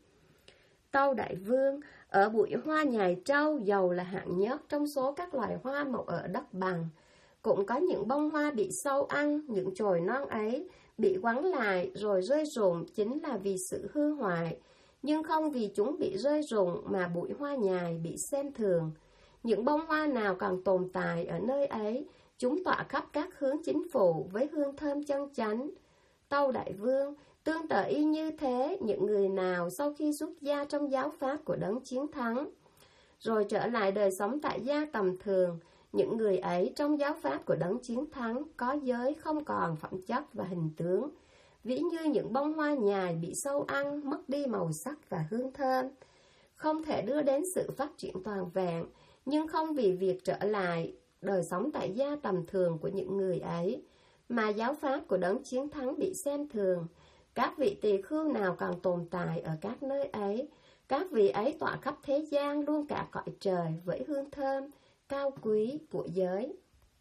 Tâu Đại Vương, ở bụi hoa nhài trâu, dầu là hạng nhất trong số các loài hoa mọc ở đất bằng, cũng có những bông hoa bị sâu ăn, những chồi non ấy bị quắn lại rồi rơi rụng chính là vì sự hư hoại, nhưng không vì chúng bị rơi rụng mà bụi hoa nhài bị xem thường. Những bông hoa nào còn tồn tại ở nơi ấy, chúng tỏa khắp các hướng chính phủ với hương thơm chân chánh. Tâu Đại Vương, tương tự y như thế, những người nào sau khi xuất gia trong giáo pháp của đấng chiến thắng, rồi trở lại đời sống tại gia tầm thường, những người ấy trong giáo pháp của đấng chiến thắng có giới không còn phẩm chất và hình tướng, ví như những bông hoa nhài bị sâu ăn, mất đi màu sắc và hương thơm, không thể đưa đến sự phát triển toàn vẹn, nhưng không vì việc trở lại đời sống tại gia tầm thường của những người ấy, mà giáo pháp của đấng chiến thắng bị xem thường. Các vị tỳ khưu nào còn tồn tại ở các nơi ấy, các vị ấy tỏa khắp thế gian luôn cả cõi trời với hương thơm, cao quý của giới.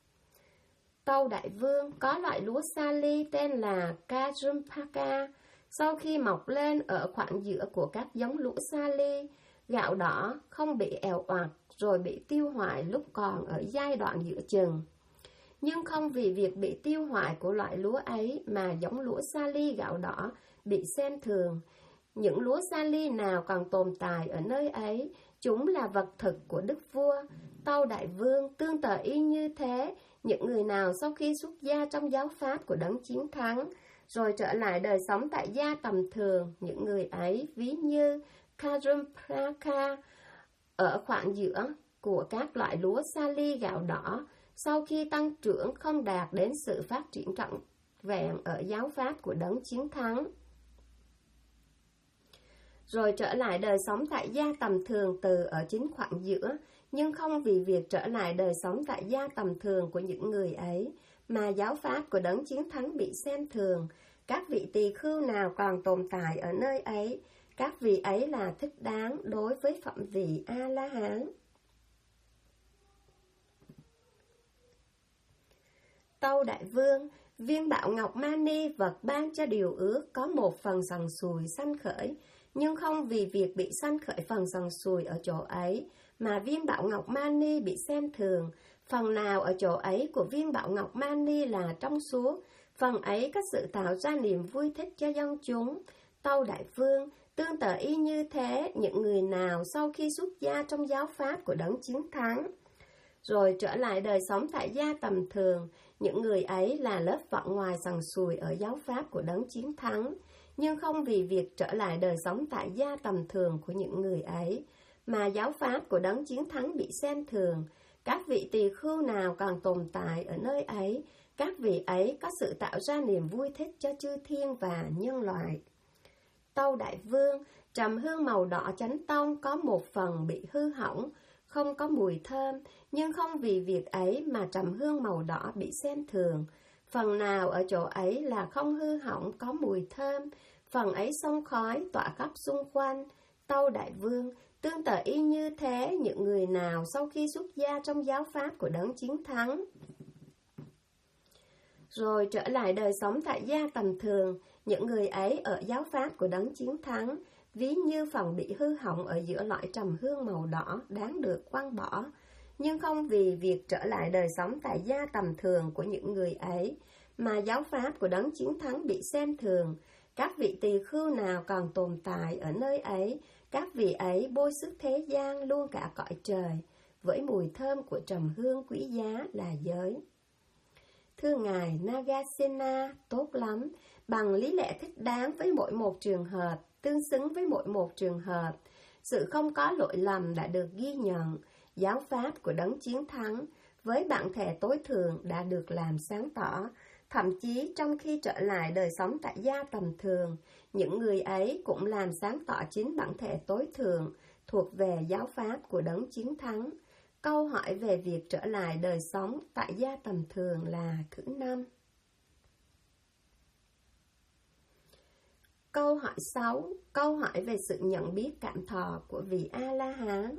Tâu Đại Vương, có loại lúa sa ly tên là Kajumpaka, sau khi mọc lên ở khoảng giữa của các giống lúa sa ly, gạo đỏ không bị èo oạt rồi bị tiêu hoại lúc còn ở giai đoạn giữa chừng. Nhưng không vì việc bị tiêu hoại của loại lúa ấy mà giống lúa sa ly gạo đỏ bị xem thường. Những lúa sa ly nào còn tồn tại ở nơi ấy, chúng là vật thực của đức vua. Tâu Đại Vương, tương tự y như thế, những người nào sau khi xuất gia trong giáo pháp của đấng chiến thắng, rồi trở lại đời sống tại gia tầm thường, những người ấy ví như Kajumpaka ở khoảng giữa của các loại lúa sa ly gạo đỏ, sau khi tăng trưởng không đạt đến sự phát triển trọn vẹn ở giáo pháp của đấng chiến thắng. Rồi trở lại đời sống tại gia tầm thường từ ở chính khoảng giữa, nhưng không vì việc trở lại đời sống tại gia tầm thường của những người ấy, mà giáo pháp của đấng chiến thắng bị xem thường. Các vị tỳ khưu nào còn tồn tại ở nơi ấy, các vị ấy là thích đáng đối với phẩm vị A-la-hán. Tâu Đại Vương, viên Bảo Ngọc Mani vật ban cho điều ước có một phần sần sùi sanh khởi, nhưng không vì việc bị sanh khởi phần sần sùi ở chỗ ấy, mà viên Bảo Ngọc Mani bị xem thường. Phần nào ở chỗ ấy của viên Bảo Ngọc Mani là trong suốt, phần ấy có sự tạo ra niềm vui thích cho dân chúng. Tâu Đại Vương, tương tự y như thế, những người nào sau khi xuất gia trong giáo pháp của đấng chiến thắng, rồi trở lại đời sống tại gia tầm thường, những người ấy là lớp vỏ ngoài sần sùi ở giáo pháp của đấng chiến thắng, nhưng không vì việc trở lại đời sống tại gia tầm thường của những người ấy, mà giáo pháp của đấng chiến thắng bị xem thường. Các vị tỳ khưu nào còn tồn tại ở nơi ấy, các vị ấy có sự tạo ra niềm vui thích cho chư thiên và nhân loại. Tâu Đại Vương, trầm hương màu đỏ chánh tông có một phần bị hư hỏng, không có mùi thơm, nhưng không vì việc ấy mà trầm hương màu đỏ bị xem thường. Phần nào ở chỗ ấy là không hư hỏng có mùi thơm, phần ấy xông khói tỏa khắp xung quanh. Tâu Đại Vương, tương tự y như thế, những người nào sau khi xuất gia trong giáo pháp của đấng chiến thắng, rồi trở lại đời sống tại gia tầm thường, những người ấy ở giáo pháp của đấng chiến thắng, ví như phần bị hư hỏng ở giữa loại trầm hương màu đỏ đáng được quăng bỏ, nhưng không vì việc trở lại đời sống tại gia tầm thường của những người ấy, mà giáo pháp của đấng chiến thắng bị xem thường. Các vị tỳ khưu nào còn tồn tại ở nơi ấy, các vị ấy bôi xước thế gian luôn cả cõi trời, với mùi thơm của trầm hương quý giá là giới. Thưa Ngài Nagasena, tốt lắm, bằng lý lẽ thích đáng với mỗi một trường hợp, tương xứng với mỗi một trường hợp, sự không có lỗi lầm đã được ghi nhận, giáo pháp của đấng chiến thắng với bản thể tối thượng đã được làm sáng tỏ. Thậm chí trong khi trở lại đời sống tại gia tầm thường, những người ấy cũng làm sáng tỏ chính bản thể tối thượng thuộc về giáo pháp của đấng chiến thắng. Câu hỏi về việc trở lại đời sống tại gia tầm thường là thứ 5. Câu hỏi 6. Câu hỏi về sự nhận biết cảm thọ của vị A-la-hán.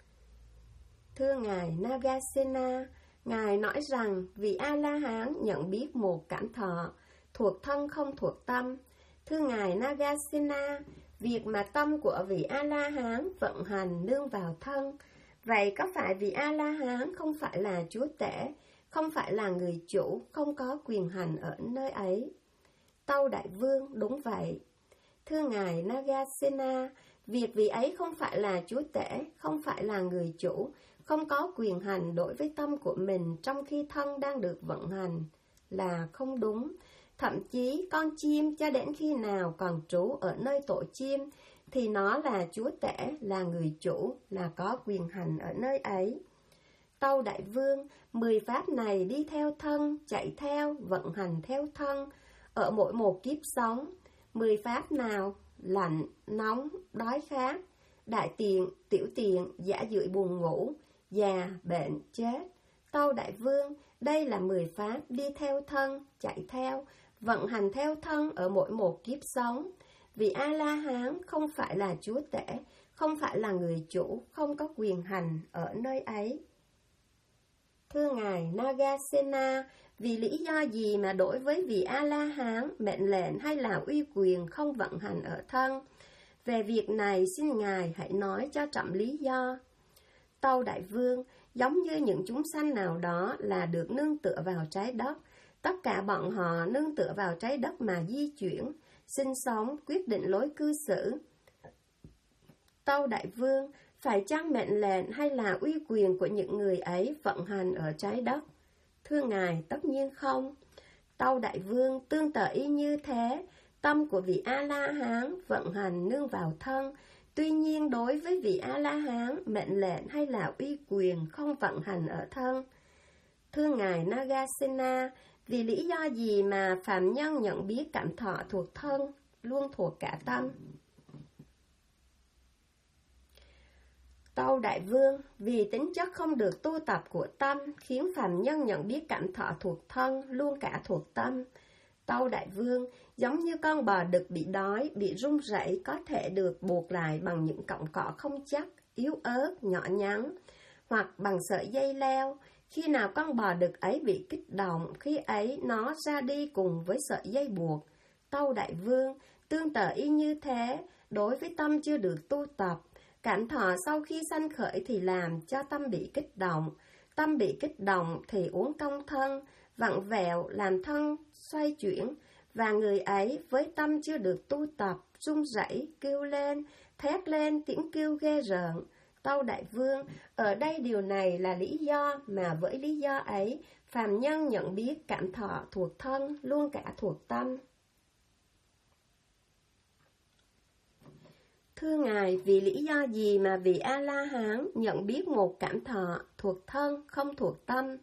Thưa Ngài Nagasena, Ngài nói rằng vị A-la-hán nhận biết một cảm thọ, thuộc thân không thuộc tâm. Thưa Ngài Nagasena, việc mà tâm của vị A-la-hán vận hành nương vào thân, vậy có phải vị A-la-hán không phải là chúa tể, không phải là người chủ, không có quyền hành ở nơi ấy? Tâu Đại Vương, đúng vậy. Thưa Ngài Nagasena, việc vị ấy không phải là chúa tể, không phải là người chủ, không có quyền hành đối với tâm của mình trong khi thân đang được vận hành là không đúng. Thậm chí con chim cho đến khi nào còn trú ở nơi tổ chim thì nó là chúa tể, là người chủ, là có quyền hành ở nơi ấy. Tâu Đại Vương, 10 pháp này đi theo thân, chạy theo, vận hành theo thân, ở mỗi một kiếp sống. 10 pháp nào? Lạnh, nóng, đói khát, đại tiện, tiểu tiện, dã dưỡi buồn ngủ, già, bệnh, chết. Tâu Đại Vương, đây là 10 pháp đi theo thân, chạy theo, vận hành theo thân ở mỗi một kiếp sống. Vì A-la-hán không phải là chúa tể, không phải là người chủ, không có quyền hành ở nơi ấy. Thưa Ngài Nagasena, vì lý do gì mà đối với vị A-la-hán, mệnh lệnh hay là uy quyền không vận hành ở thân? Về việc này xin Ngài hãy nói cho trẫm lý do. Tâu Đại Vương, giống như những chúng sanh nào đó là được nương tựa vào trái đất, tất cả bọn họ nương tựa vào trái đất mà di chuyển, sinh sống, quyết định lối cư xử. Tâu Đại Vương, phải chăng mệnh lệnh hay là uy quyền của những người ấy vận hành ở trái đất? Thưa Ngài, tất nhiên không. Tâu Đại Vương, tương tự y như thế, tâm của vị A-la-hán vận hành nương vào thân. Tuy nhiên đối với vị A-la-hán, mệnh lệnh hay là uy quyền không vận hành ở thân. Thưa Ngài Nagasena, vì lý do gì mà phàm nhân nhận biết cảm thọ thuộc thân, luôn thuộc cả tâm? Tâu Đại Vương, vì tính chất không được tu tập của tâm, khiến phàm nhân nhận biết cảm thọ thuộc thân, luôn cả thuộc tâm. Tâu Đại Vương, giống như con bò đực bị đói, bị run rẩy, có thể được buộc lại bằng những cọng cỏ không chắc, yếu ớt, nhỏ nhắn, hoặc bằng sợi dây leo. Khi nào con bò đực ấy bị kích động, khi ấy nó ra đi cùng với sợi dây buộc. Tâu Đại Vương, tương tự y như thế, đối với tâm chưa được tu tập, cảm thọ sau khi sanh khởi thì làm cho tâm bị kích động. Tâm bị kích động thì uốn cong thân, vặn vẹo, làm thân xoay chuyển, và người ấy với tâm chưa được tu tập, run rẩy, kêu lên, thét lên tiếng kêu ghê rợn. Tâu Đại Vương, ở đây điều này là lý do mà với lý do ấy, phàm nhân nhận biết cảm thọ thuộc thân, luôn cả thuộc tâm. Thưa Ngài, vì lý do gì mà vị A-la-hán nhận biết một cảm thọ thuộc thân, không thuộc tâm?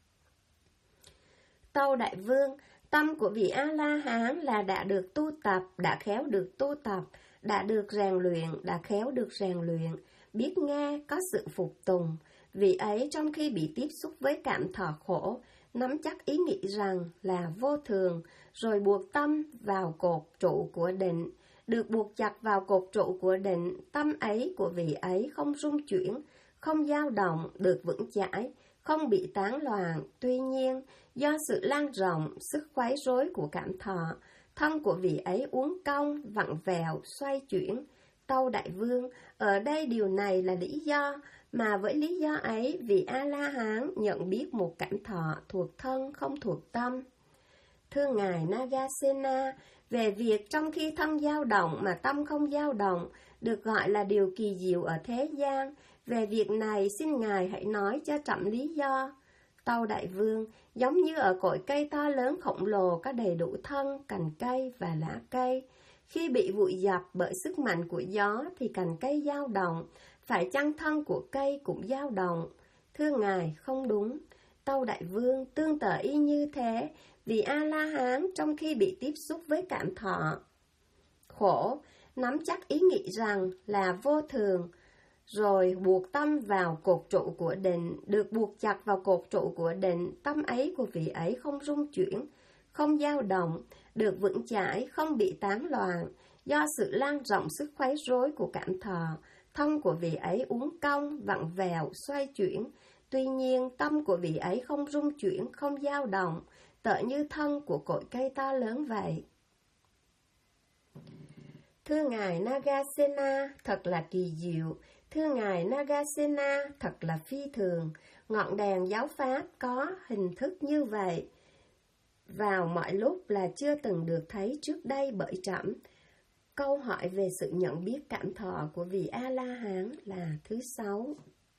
Tâu Đại Vương, tâm của vị A-la-hán là đã được tu tập, đã khéo được tu tập, đã được rèn luyện, đã khéo được rèn luyện, biết nghe, có sự phục tùng. Vị ấy trong khi bị tiếp xúc với cảm thọ khổ, nắm chắc ý nghĩ rằng là vô thường, rồi buộc tâm vào cột trụ của định. Được buộc chặt vào cột trụ của định, tâm ấy của vị ấy không rung chuyển, không dao động, được vững chãi, không bị tán loạn. Tuy nhiên, do sự lan rộng, sức quấy rối của cảm thọ, thân của vị ấy uốn cong, vặn vẹo, xoay chuyển. Tâu Đại Vương, ở đây điều này là lý do mà với lý do ấy vị A-la-hán nhận biết một cảm thọ thuộc thân không thuộc tâm. Thưa Ngài Nagasena, về việc trong khi thân dao động mà tâm không dao động, được gọi là điều kỳ diệu ở thế gian. Về việc này xin Ngài hãy nói cho trẫm lý do. Tâu Đại Vương, giống như ở cội cây to lớn khổng lồ có đầy đủ thân, cành cây và lá cây. Khi bị vụi dập bởi sức mạnh của gió thì cành cây dao động, phải chăng thân của cây cũng dao động? Thưa Ngài, không đúng. Tâu Đại Vương, tương tự y như thế, vì A-la-hán trong khi bị tiếp xúc với cảm thọ khổ, nắm chắc ý nghĩ rằng là vô thường, rồi buộc tâm vào cột trụ của định, được buộc chặt vào cột trụ của định, tâm ấy của vị ấy không rung chuyển, không dao động, được vững chãi, không bị tán loạn. Do sự lan rộng sức khuấy rối của cảm thọ, thân của vị ấy uốn cong, vặn vẹo, xoay chuyển. Tuy nhiên, tâm của vị ấy không rung chuyển, không dao động, tựa như thân của cội cây to lớn vậy. Thưa Ngài Nagasena, thật là kỳ diệu. Thưa Ngài Nagasena, thật là phi thường. Ngọn đèn giáo pháp có hình thức như vậy vào mọi lúc là chưa từng được thấy trước đây bởi trẫm. Câu hỏi về sự nhận biết cảm thọ của vị A-la-hán là thứ 6.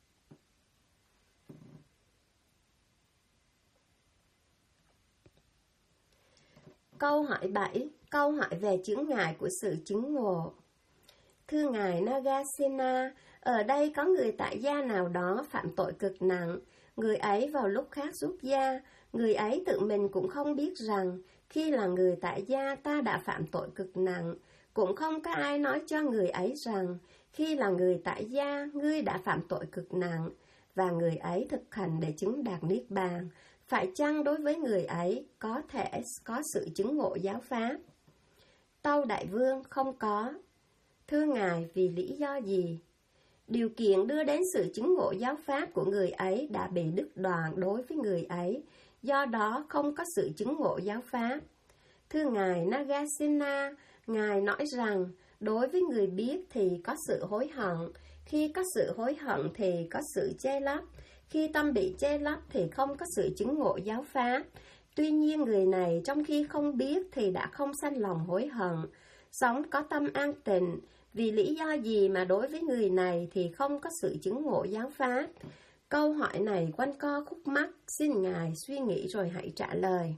Câu hỏi 7. Câu hỏi về chướng ngại của sự chứng ngộ. Thưa Ngài Nagasena, ở đây có người tại gia nào đó phạm tội cực nặng. Người ấy vào lúc khác xuất gia, người ấy tự mình cũng không biết rằng khi là người tại gia ta đã phạm tội cực nặng. Cũng không có ai nói cho người ấy rằng khi là người tại gia ngươi đã phạm tội cực nặng, và người ấy thực hành để chứng đạt niết bàn. Phải chăng đối với người ấy có thể có sự chứng ngộ giáo pháp? Tâu Đại Vương, không có. Thưa Ngài, vì lý do gì? Điều kiện đưa đến sự chứng ngộ giáo pháp của người ấy đã bị đứt đoạn đối với người ấy, do đó không có sự chứng ngộ giáo pháp. Thưa Ngài Nagasena, Ngài nói rằng đối với người biết thì có sự hối hận, khi có sự hối hận thì có sự che lấp, khi tâm bị che lấp thì không có sự chứng ngộ giáo pháp. Tuy nhiên người này trong khi không biết thì đã không sanh lòng hối hận, sống có tâm an tịnh. Vì lý do gì mà đối với người này thì không có sự chứng ngộ giáo pháp? Câu hỏi này quanh co khúc mắc, xin Ngài suy nghĩ rồi hãy trả lời.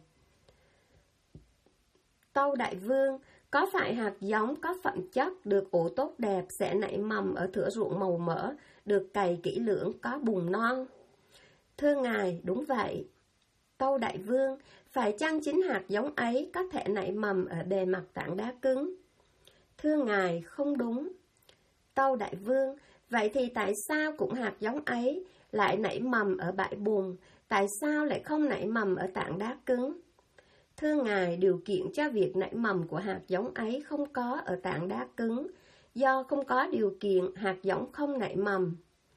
Tâu Đại Vương, có phải hạt giống có phẩm chất được ủ tốt đẹp sẽ nảy mầm ở thửa ruộng màu mỡ, được cày kỹ lưỡng có bùn non? Thưa Ngài, đúng vậy. Tâu Đại Vương, phải chăng chính hạt giống ấy có thể nảy mầm ở bề mặt tảng đá cứng? Thưa ngài, không đúng. Tâu Đại Vương, vậy thì tại sao cũng hạt giống ấy lại nảy mầm ở bãi bùn, tại sao lại không nảy mầm ở tảng đá cứng? Thưa ngài, điều kiện cho việc nảy mầm của hạt giống ấy không có ở tảng đá cứng, do không có điều kiện hạt giống không nảy mầm.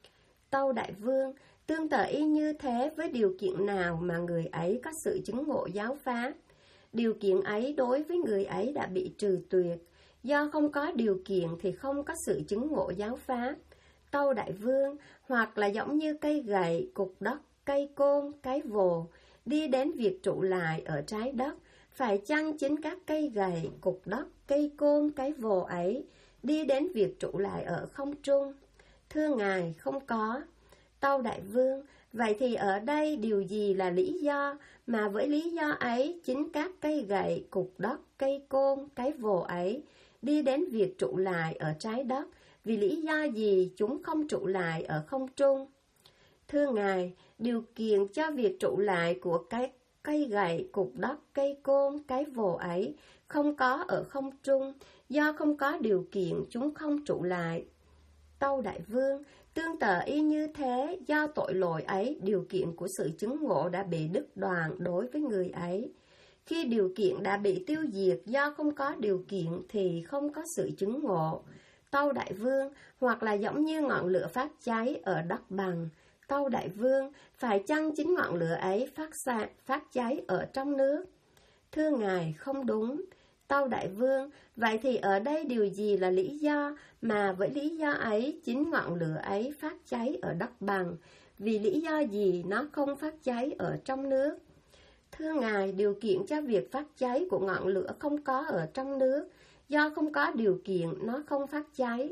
Tâu Đại Vương, tương tự y như thế với điều kiện nào mà người ấy có sự chứng ngộ giáo pháp? Điều kiện ấy đối với người ấy đã bị trừ tuyệt, do không có điều kiện thì không có sự chứng ngộ giáo pháp. Tâu Đại Vương, hoặc là giống như cây gậy, cục đất, cây côn, cái vồ, đi đến việc trụ lại ở trái đất, phải chăng chính các cây gậy, cục đất, cây côn, cái vồ ấy đi đến việc trụ lại ở không trung? Thưa ngài, không có. Tâu Đại Vương, vậy thì ở đây điều gì là lý do mà với lý do ấy chính các cây gậy, cục đất, cây côn, cái vồ ấy đi đến việc trụ lại ở trái đất, vì lý do gì chúng không trụ lại ở không trung? Thưa ngài, điều kiện cho việc trụ lại của cái cây gậy, cục đất, cây côn, cái vồ ấy không có ở không trung, do không có điều kiện chúng không trụ lại. Tâu Đại Vương, tương tự y như thế, do tội lỗi ấy, điều kiện của sự chứng ngộ đã bị đứt đoạn đối với người ấy. Khi điều kiện đã bị tiêu diệt do không có điều kiện thì không có sự chứng ngộ. Tâu Đại Vương, hoặc là giống như ngọn lửa phát cháy ở đất bằng. Tâu Đại Vương, phải chăng chính ngọn lửa ấy phát cháy ở trong nước? Thưa ngài, không đúng. Tâu Đại Vương, vậy thì ở đây điều gì là lý do mà với lý do ấy chính ngọn lửa ấy phát cháy ở đất bằng, vì lý do gì nó không phát cháy ở trong nước? Thưa ngài, điều kiện cho việc phát cháy của ngọn lửa không có ở trong nước, do không có điều kiện nó không phát cháy.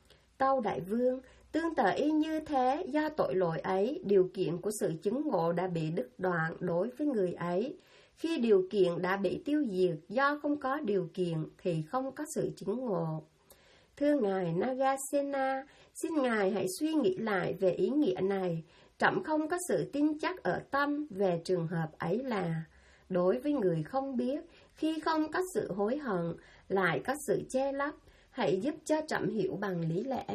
Tâu Đại Vương, tương tự y như thế, do tội lỗi ấy, điều kiện của sự chứng ngộ đã bị đứt đoạn đối với người ấy. Khi điều kiện đã bị tiêu diệt do không có điều kiện thì không có sự chứng ngộ. Thưa ngài Nagasena, xin ngài hãy suy nghĩ lại về ý nghĩa này. Trẫm không có sự tin chắc ở tâm về trường hợp ấy là: đối với người không biết, khi không có sự hối hận, lại có sự che lấp, hãy giúp cho trẫm hiểu bằng lý lẽ.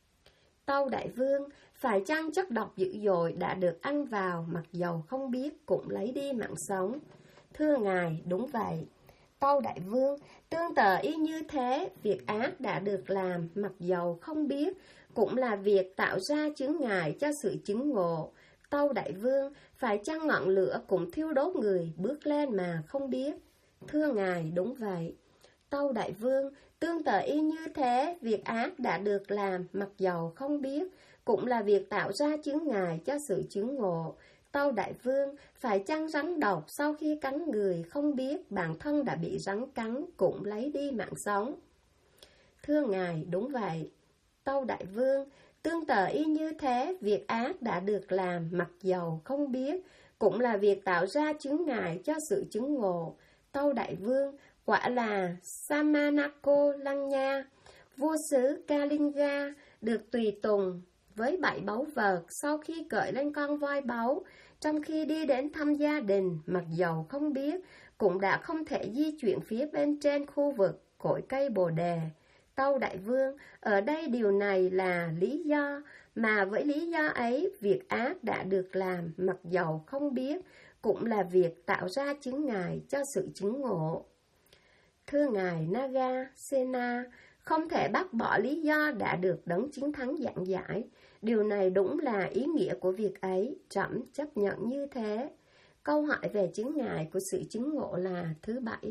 Tâu Đại Vương, phải chăng chất độc dữ dội đã được ăn vào, mặc dầu không biết cũng lấy đi mạng sống? Thưa ngài, đúng vậy. Tâu Đại Vương, tương tự y như thế, việc ác đã được làm, mặc dầu không biết, cũng là việc tạo ra chướng ngại cho sự chứng ngộ. Tâu Đại Vương, phải chăng ngọn lửa cũng thiêu đốt người bước lên mà không biết? Thưa ngài, đúng vậy. Tâu Đại Vương, tương tự y như thế, việc ác đã được làm, mặc dầu không biết, cũng là việc tạo ra chướng ngại cho sự chứng ngộ. Tâu Đại Vương, phải chăng rắn độc sau khi cắn người không biết bản thân đã bị rắn cắn cũng lấy đi mạng sống? Thưa ngài, đúng vậy. Tâu Đại Vương, tương tự y như thế, việc ác đã được làm, mặc dầu không biết, cũng là việc tạo ra chướng ngại cho sự chứng ngộ. Tâu Đại Vương, quả là Samanako Lăng Nha, vua xứ Kalinga, được tùy tùng với 7 báu vật sau khi cởi lên con voi báu, trong khi đi đến thăm gia đình, mặc dầu không biết, cũng đã không thể di chuyển phía bên trên khu vực cội cây bồ đề. Tâu Đại Vương, ở đây điều này là lý do, mà với lý do ấy, việc ác đã được làm, mặc dầu không biết, cũng là việc tạo ra chướng ngại cho sự chứng ngộ. Thưa ngài Nagasena, không thể bác bỏ lý do đã được đấng chiến thắng giảng giải. Điều này đúng là ý nghĩa của việc ấy, trẫm chấp nhận như thế. Câu hỏi về chướng ngại của sự chứng ngộ là thứ 7.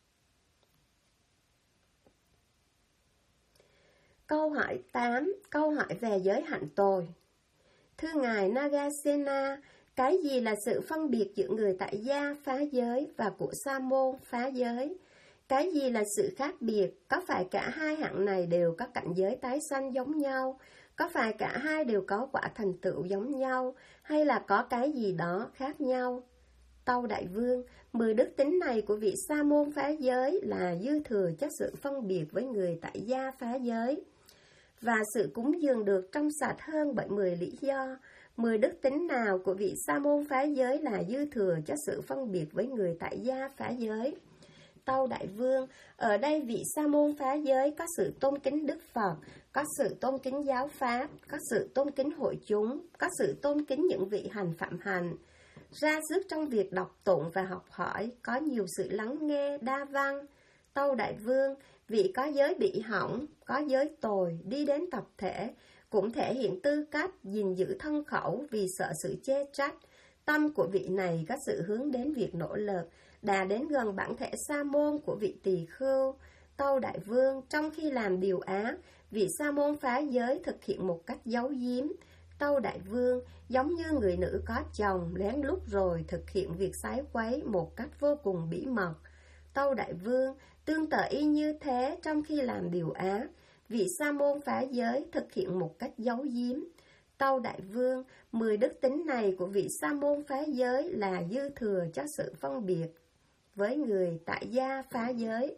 Câu hỏi 8. Câu hỏi về giới hạnh tội. Thưa ngài Nagasena, cái gì là sự phân biệt giữa người tại gia phá giới và của sa môn phá giới? Cái gì là sự khác biệt? Có phải cả hai hạng này đều có cảnh giới tái sanh giống nhau? Có phải cả hai đều có quả thành tựu giống nhau? Hay là có cái gì đó khác nhau? Tâu Đại Vương, 10 đức tính này của vị sa môn phá giới là dư thừa cho sự phân biệt với người tại gia phá giới. Và sự cúng dường được trong sạch hơn bởi 10 lý do. 10 đức tính nào của vị sa môn phá giới là dư thừa cho sự phân biệt với người tại gia phá giới? Tâu Đại Vương, ở đây vị sa môn phá giới có sự tôn kính Đức Phật, có sự tôn kính giáo pháp, có sự tôn kính hội chúng, có sự tôn kính những vị hành phạm hành. Ra sức trong việc đọc tụng và học hỏi, có nhiều sự lắng nghe, đa văn. Tâu Đại Vương, vị có giới bị hỏng, có giới tồi, đi đến tập thể, cũng thể hiện tư cách, gìn giữ thân khẩu vì sợ sự chê trách. Tâm của vị này có sự hướng đến việc nỗ lực, đã đến gần bản thể sa môn của vị tỳ khưu. Tâu Đại Vương, trong khi làm điều ác, vị sa môn phá giới thực hiện một cách giấu giếm. Tâu Đại Vương, giống như người nữ có chồng lén lút rồi thực hiện việc sái quấy một cách vô cùng bí mật. Tâu Đại Vương, tương tự y như thế trong khi làm điều ác, vị sa môn phá giới thực hiện một cách giấu giếm. Tâu Đại Vương, 10 đức tính này của vị sa môn phá giới là dư thừa cho sự phân biệt với người tại gia phá giới.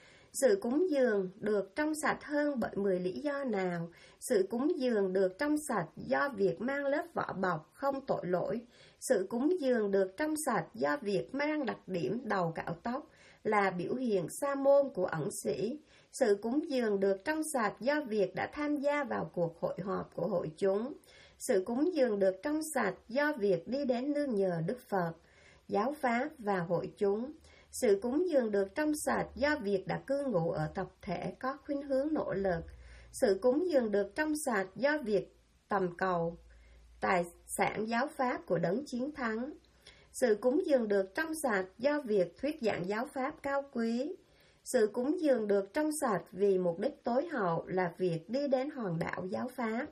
Sự cúng dường được trong sạch hơn bởi 10 lý do nào? Sự cúng dường được trong sạch do việc mang lớp vỏ bọc không tội lỗi. Sự cúng dường được trong sạch do việc mang đặc điểm đầu cạo tóc là biểu hiện sa môn của ẩn sĩ. Sự cúng dường được trong sạch do việc đã tham gia vào cuộc hội họp của hội chúng. Sự cúng dường được trong sạch do việc đi đến nương nhờ Đức Phật, giáo pháp và hội chúng. Sự cúng dường được trong sạch do việc đã cư ngụ ở tập thể có khuynh hướng nỗ lực. Sự cúng dường được trong sạch do việc tầm cầu tài sản giáo pháp của đấng chiến thắng. Sự cúng dường được trong sạch do việc thuyết giảng giáo pháp cao quý. Sự cúng dường được trong sạch vì mục đích tối hậu là việc đi đến hòn đảo giáo pháp.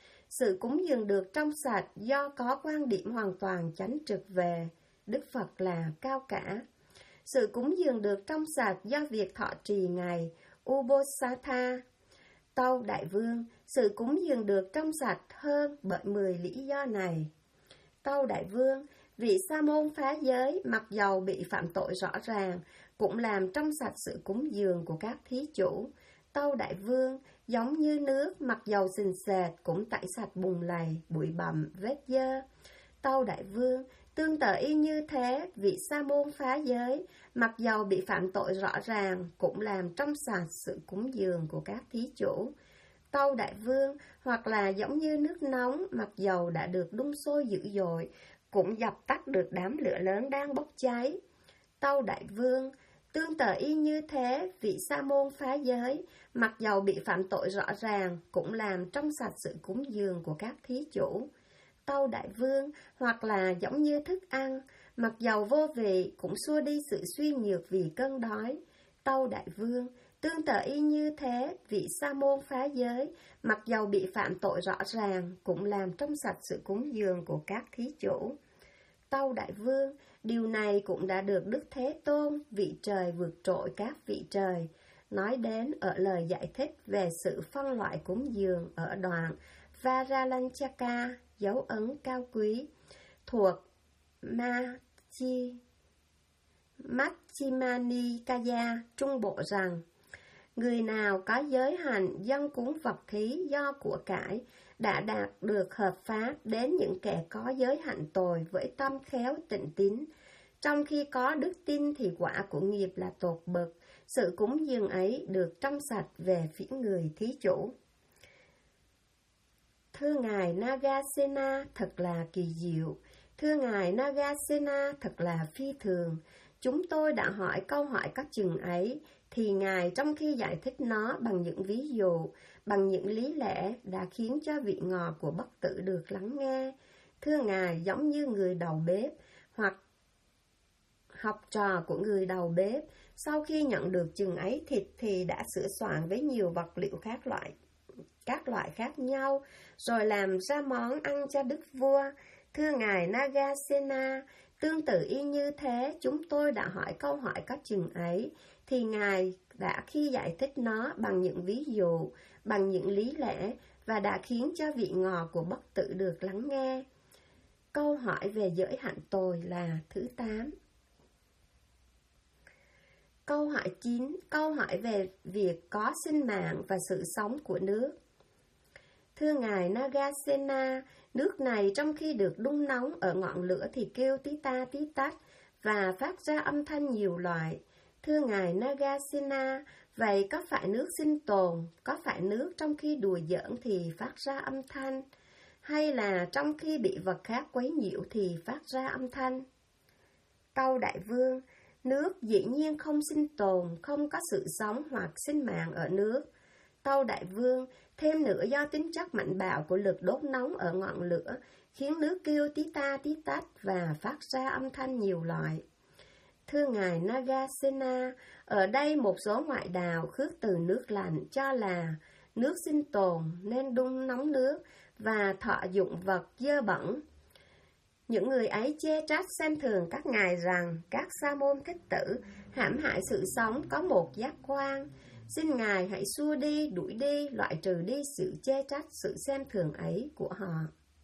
Sự cúng dường được trong sạch do có quan điểm hoàn toàn chánh trực về Đức Phật là cao cả. Sự cúng dường được trong sạch do việc thọ trì ngày Ubosatha. Tâu Đại Vương, sự cúng dường được trong sạch hơn bởi 10 lý do này. Tâu Đại Vương, vị sa môn phá giới mặc dầu bị phạm tội rõ ràng, cũng làm trong sạch sự cúng dường của các thí chủ. Tâu Đại Vương, giống như nước mặc dầu sình sệt cũng tẩy sạch bùn lầy, bụi bặm, vết dơ. Tâu Đại Vương, tương tự y như thế, vị sa môn phá giới, mặc dầu bị phạm tội rõ ràng, cũng làm trong sạch sự cúng dường của các thí chủ. Tâu Đại Vương, hoặc là giống như nước nóng, mặc dầu đã được đun sôi dữ dội, cũng dập tắt được đám lửa lớn đang bốc cháy. Tâu Đại Vương, tương tự y như thế, vị sa môn phá giới, mặc dầu bị phạm tội rõ ràng, cũng làm trong sạch sự cúng dường của các thí chủ. Tâu Đại Vương, hoặc là giống như thức ăn, mặc dầu vô vị, cũng xua đi sự suy nhược vì cơn đói. Tâu Đại Vương, tương tự y như thế, vị sa môn phá giới, mặc dầu bị phạm tội rõ ràng, cũng làm trong sạch sự cúng dường của các thí chủ. Tâu Đại Vương, điều này cũng đã được Đức Thế Tôn, vị trời vượt trội các vị trời, nói đến ở lời giải thích về sự phân loại cúng dường ở đoạn Varalanchaka, dấu ấn cao quý, thuộc Machchimani Nikaya Trung Bộ rằng, người nào có giới hành dâng cúng vật thí do của cải đã đạt được hợp pháp đến những kẻ có giới hạnh tồi với tâm khéo tịnh tín. Trong khi có đức tin thì quả của nghiệp là tột bậc, sự cúng dường ấy được trong sạch về phía người thí chủ. Thưa Ngài Nagasena, thật là kỳ diệu. Thưa Ngài Nagasena, thật là phi thường. Chúng tôi đã hỏi câu hỏi có chừng ấy, thì Ngài trong khi giải thích nó bằng những ví dụ, bằng những lý lẽ đã khiến cho vị ngọt của bất tử được lắng nghe. Thưa Ngài, giống như người đầu bếp hoặc học trò của người đầu bếp, sau khi nhận được chừng ấy thịt thì đã sửa soạn với nhiều vật liệu các loại khác nhau, rồi làm ra món ăn cho đức vua. Thưa Ngài Nagasena, tương tự y như thế, chúng tôi đã hỏi câu hỏi có chừng ấy, thì Ngài đã khi giải thích nó bằng những ví dụ, bằng những lý lẽ, và đã khiến cho vị ngọt của bất tử được lắng nghe. Câu hỏi về giới hạnh tồi là thứ 8. Câu hỏi 9. Câu hỏi về việc có sinh mạng và sự sống của nước. Thưa ngài Nagasena, nước này trong khi được đun nóng ở ngọn lửa thì kêu tí ta tí tách và phát ra âm thanh nhiều loại. Thưa ngài Nagasena, vậy có phải nước sinh tồn, có phải nước trong khi đùa giỡn thì phát ra âm thanh, hay là trong khi bị vật khác quấy nhiễu thì phát ra âm thanh? Tâu Đại Vương, nước dĩ nhiên không sinh tồn, không có sự sống hoặc sinh mạng ở nước. Tâu Đại Vương, thêm nữa do tính chất mạnh bạo của lực đốt nóng ở ngọn lửa, khiến nước kêu tí ta tí tách và phát ra âm thanh nhiều loại. Thưa ngài Nagasena, ở đây một số ngoại đạo khước từ nước lạnh cho là nước sinh tồn nên đun nóng nước và thọ dụng vật dơ bẩn. Những người ấy chê trách xem thường các ngài rằng các sa môn thích tử hãm hại sự sống có một giác quan. Xin ngài hãy xua đi, đuổi đi, loại trừ đi sự chê trách, sự xem thường ấy của họ.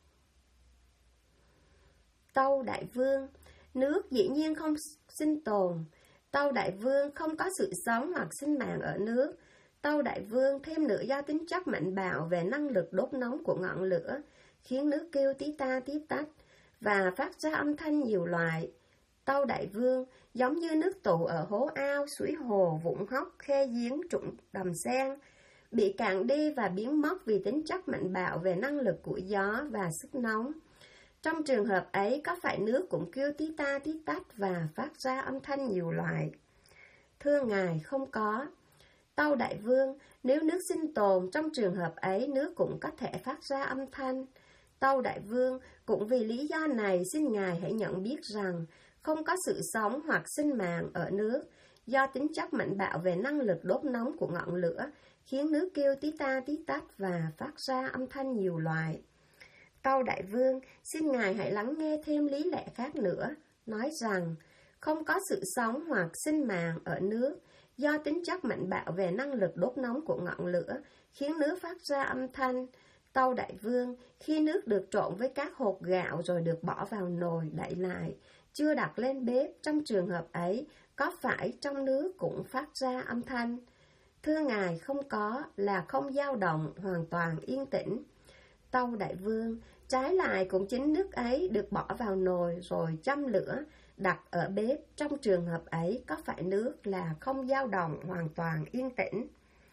Tâu Đại Vương, nước dĩ nhiên không sinh tồn. Tâu Đại Vương, không có sự sống hoặc sinh mạng ở nước. Tâu Đại Vương, thêm nữa do tính chất mạnh bạo về năng lực đốt nóng của ngọn lửa, khiến nước kêu tí ta tí tách và phát ra âm thanh nhiều loại. Tâu Đại Vương, giống như nước tụ ở hố ao, suối hồ, vũng hốc, khe giếng, trũng đầm sen, bị cạn đi và biến mất vì tính chất mạnh bạo về năng lực của gió và sức nóng. Trong trường hợp ấy, có phải nước cũng kêu tí ta tí tách và phát ra âm thanh nhiều loại? Thưa ngài, không có. Tâu Đại Vương, nếu nước sinh tồn, trong trường hợp ấy, nước cũng có thể phát ra âm thanh. Tâu Đại Vương, cũng vì lý do này, xin ngài hãy nhận biết rằng không có sự sống hoặc sinh mạng ở nước, do tính chất mạnh bạo về năng lực đốt nóng của ngọn lửa, khiến nước kêu tí ta tí tách và phát ra âm thanh nhiều loại. Tâu Đại Vương, xin ngài hãy lắng nghe thêm lý lẽ khác nữa, nói rằng không có sự sống hoặc sinh mạng ở nước, do tính chất mạnh bạo về năng lực đốt nóng của ngọn lửa, khiến nước phát ra âm thanh. Tâu Đại Vương, khi nước được trộn với các hột gạo rồi được bỏ vào nồi đậy lại, chưa đặt lên bếp, trong trường hợp ấy, có phải trong nước cũng phát ra âm thanh? Thưa ngài, không có, là không dao động, hoàn toàn yên tĩnh. Tâu Đại Vương, trái lại cũng chính nước ấy được bỏ vào nồi rồi châm lửa, đặt ở bếp, trong trường hợp ấy có phải nước là không dao động, hoàn toàn yên tĩnh?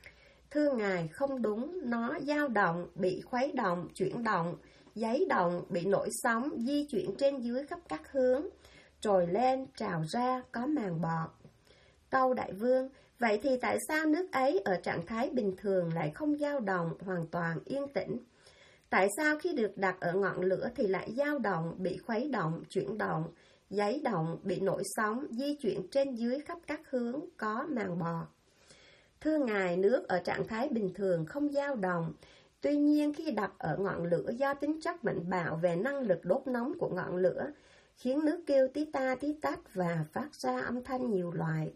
Thưa ngài, không đúng, nó dao động, bị khuấy động, chuyển động, giấy động, bị nổi sóng, di chuyển trên dưới khắp các hướng, trồi lên, trào ra, có màng bọt. Tâu Đại Vương, vậy thì tại sao nước ấy ở trạng thái bình thường lại không dao động, hoàn toàn yên tĩnh? Tại sao khi được đặt ở ngọn lửa thì lại dao động, bị khuấy động, chuyển động, giấy động, bị nổi sóng, di chuyển trên dưới khắp các hướng, có màng bọt? Thưa ngài, nước ở trạng thái bình thường không dao động, tuy nhiên khi đặt ở ngọn lửa do tính chất mạnh bạo về năng lực đốt nóng của ngọn lửa, khiến nước kêu tí ta tí tách và phát ra âm thanh nhiều loại.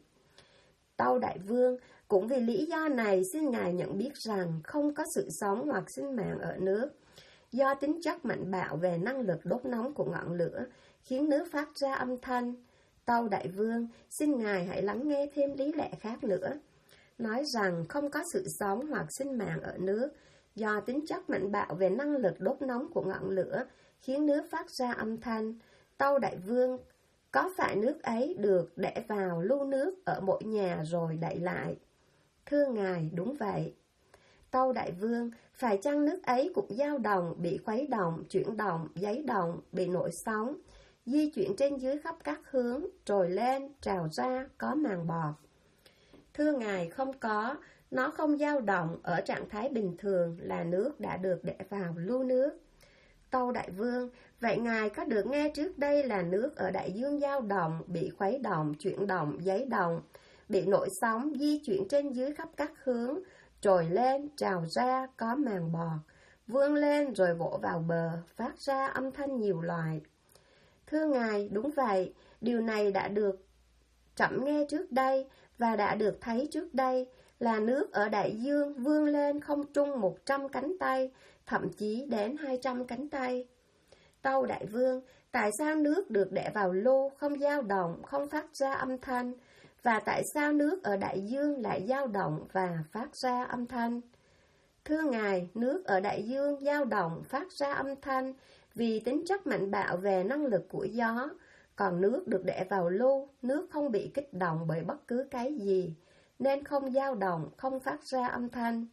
Tâu Đại Vương, cũng vì lý do này, xin ngài nhận biết rằng không có sự sống hoặc sinh mạng ở nước, do tính chất mạnh bạo về năng lực đốt nóng của ngọn lửa, khiến nước phát ra âm thanh. Tâu Đại Vương, xin ngài hãy lắng nghe thêm lý lẽ khác nữa, nói rằng không có sự sống hoặc sinh mạng ở nước, do tính chất mạnh bạo về năng lực đốt nóng của ngọn lửa, khiến nước phát ra âm thanh. Tâu Đại Vương, có phải nước ấy được để vào lu nước ở mỗi nhà rồi đậy lại? Thưa ngài, đúng vậy. Tâu Đại Vương, phải chăng nước ấy cũng dao động, bị khuấy động, chuyển động, giấy động, bị nổi sóng, di chuyển trên dưới khắp các hướng, trồi lên, trào ra, có màng bọt? Thưa ngài, không có, nó không dao động, ở trạng thái bình thường là nước đã được để vào lu nước. Tâu Đại Vương, vậy ngài có được nghe trước đây là nước ở đại dương dao động, bị khuấy động, chuyển động, giấy động, bị nổi sóng, di chuyển trên dưới khắp các hướng, trồi lên, trào ra, có màng bọt, vươn lên rồi vỗ vào bờ, phát ra âm thanh nhiều loại? Thưa ngài, đúng vậy, điều này đã được trẫm nghe trước đây và đã được thấy trước đây, là nước ở đại dương vươn lên không trung 100 cánh tay, thậm chí đến 200 cánh tay. Tâu Đại Vương, tại sao nước được để vào lu không dao động, không phát ra âm thanh, và tại sao nước ở đại dương lại dao động và phát ra âm thanh? Thưa Ngài, nước ở đại dương dao động phát ra âm thanh vì tính chất mạnh bạo về năng lực của gió, còn nước được để vào lu, nước không bị kích động bởi bất cứ cái gì, nên không dao động, không phát ra âm thanh.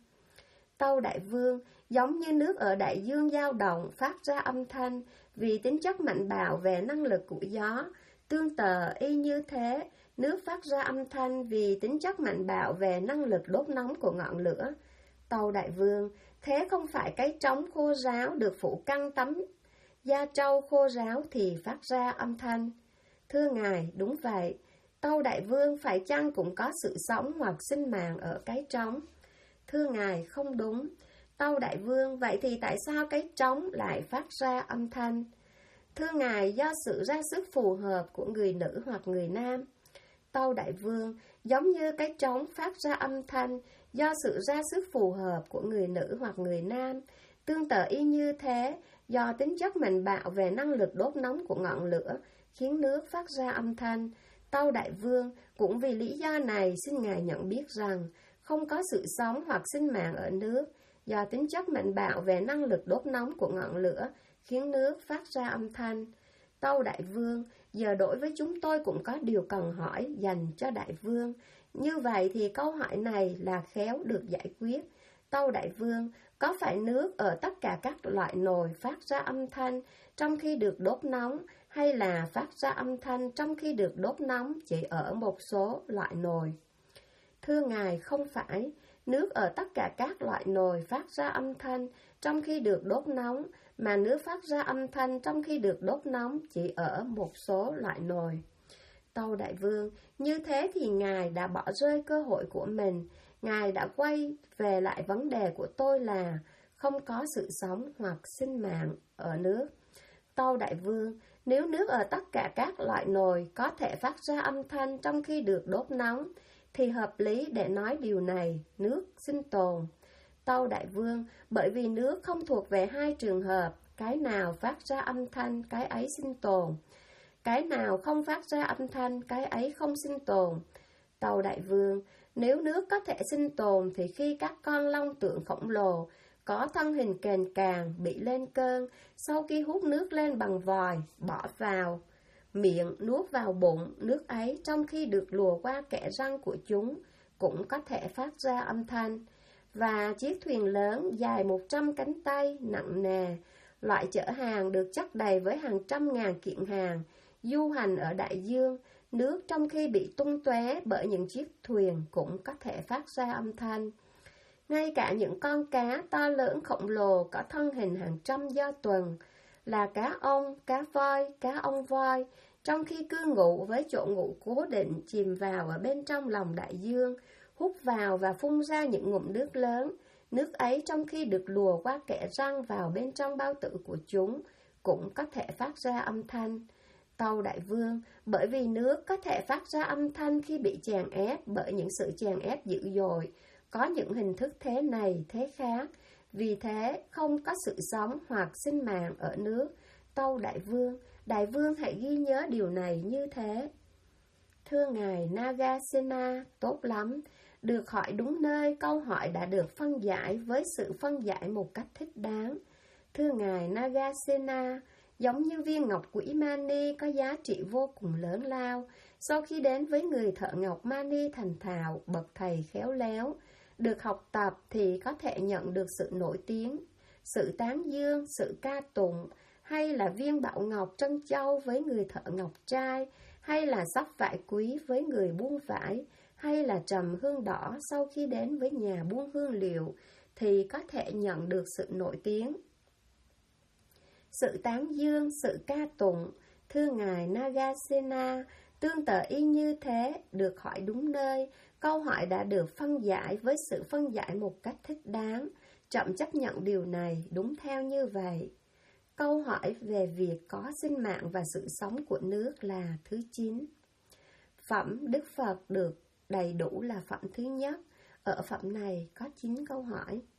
Tâu Đại Vương, giống như nước ở đại dương dao động phát ra âm thanh vì tính chất mạnh bạo về năng lực của gió, tương tự y như thế, nước phát ra âm thanh vì tính chất mạnh bạo về năng lực đốt nóng của ngọn lửa. Tâu Đại Vương, thế không phải cái trống khô ráo được phủ căng tấm da trâu khô ráo thì phát ra âm thanh? Thưa Ngài, đúng vậy. Tâu Đại Vương, phải chăng cũng có sự sống hoặc sinh mạng ở cái trống? Thưa Ngài, không đúng. Tâu Đại Vương, vậy thì tại sao cái trống lại phát ra âm thanh? Thưa Ngài, do sự ra sức phù hợp của người nữ hoặc người nam. Tâu Đại Vương, giống như cái trống phát ra âm thanh do sự ra sức phù hợp của người nữ hoặc người nam, tương tự y như thế, do tính chất mạnh bạo về năng lực đốt nóng của ngọn lửa, khiến nước phát ra âm thanh. Tâu Đại Vương, cũng vì lý do này xin Ngài nhận biết rằng, không có sự sống hoặc sinh mạng ở nước, do tính chất mạnh bạo về năng lực đốt nóng của ngọn lửa, khiến nước phát ra âm thanh. Tâu Đại Vương, giờ đối với chúng tôi cũng có điều cần hỏi dành cho Đại Vương. Như vậy thì câu hỏi này là khéo được giải quyết. Tâu Đại Vương, có phải nước ở tất cả các loại nồi phát ra âm thanh trong khi được đốt nóng, hay là phát ra âm thanh trong khi được đốt nóng chỉ ở một số loại nồi? Thưa Ngài, không phải. Nước ở tất cả các loại nồi phát ra âm thanh trong khi được đốt nóng, mà nước phát ra âm thanh trong khi được đốt nóng chỉ ở một số loại nồi. Tâu Đại Vương, như thế thì Ngài đã bỏ rơi cơ hội của mình. Ngài đã quay về lại vấn đề của tôi là không có sự sống hoặc sinh mạng ở nước. Tâu Đại Vương, nếu nước ở tất cả các loại nồi có thể phát ra âm thanh trong khi được đốt nóng, thì hợp lý để nói điều này, nước sinh tồn. Tâu Đại Vương, bởi vì nước không thuộc về hai trường hợp, cái nào phát ra âm thanh, cái ấy sinh tồn. Cái nào không phát ra âm thanh, cái ấy không sinh tồn. Tâu Đại Vương, nếu nước có thể sinh tồn thì khi các con long tượng khổng lồ có thân hình kềnh càng bị lên cơn, sau khi hút nước lên bằng vòi, bỏ vào miệng, nuốt vào bụng, nước ấy trong khi được lùa qua kẽ răng của chúng cũng có thể phát ra âm thanh. Và chiếc thuyền lớn dài 100 cánh tay, nặng nề, loại chở hàng được chất đầy với hàng trăm ngàn kiện hàng, du hành ở đại dương, nước trong khi bị tung tóe bởi những chiếc thuyền cũng có thể phát ra âm thanh. Ngay cả những con cá to lớn khổng lồ có thân hình hàng trăm do tuần, là cá ông, cá voi, cá ông voi, trong khi cư ngụ với chỗ ngụ cố định chìm vào ở bên trong lòng đại dương, hút vào và phun ra những ngụm nước lớn, nước ấy trong khi được lùa qua kẽ răng vào bên trong bao tử của chúng, cũng có thể phát ra âm thanh. Tâu Đại Vương, bởi vì nước có thể phát ra âm thanh khi bị chèn ép bởi những sự chèn ép dữ dội, có những hình thức thế này, thế khác, vì thế không có sự sống hoặc sinh mạng ở nước. Tâu Đại Vương hãy ghi nhớ điều này như thế. Thưa Ngài Nagasena, tốt lắm. Được hỏi đúng nơi, câu hỏi đã được phân giải với sự phân giải một cách thích đáng. Thưa Ngài Nagasena, giống như viên ngọc quỹ Mani có giá trị vô cùng lớn lao, sau khi đến với người thợ ngọc Mani thành thạo, bậc thầy khéo léo, được học tập thì có thể nhận được sự nổi tiếng, sự tán dương, sự ca tụng, hay là viên bảo ngọc trân châu với người thợ ngọc trai, hay là sắp vải quý với người buôn vải, hay là trầm hương đỏ sau khi đến với nhà buôn hương liệu, thì có thể nhận được sự nổi tiếng, sự tán dương, sự ca tụng. Thưa Ngài Nagasena, tương tự y như thế, được hỏi đúng nơi, câu hỏi đã được phân giải với sự phân giải một cách thích đáng. Trẫm chấp nhận điều này đúng theo như vậy. Câu hỏi về việc có sinh mạng và sự sống của nước là thứ 9. Phẩm Đức Phật được đầy đủ là phẩm thứ nhất. Ở phẩm này có 9 câu hỏi.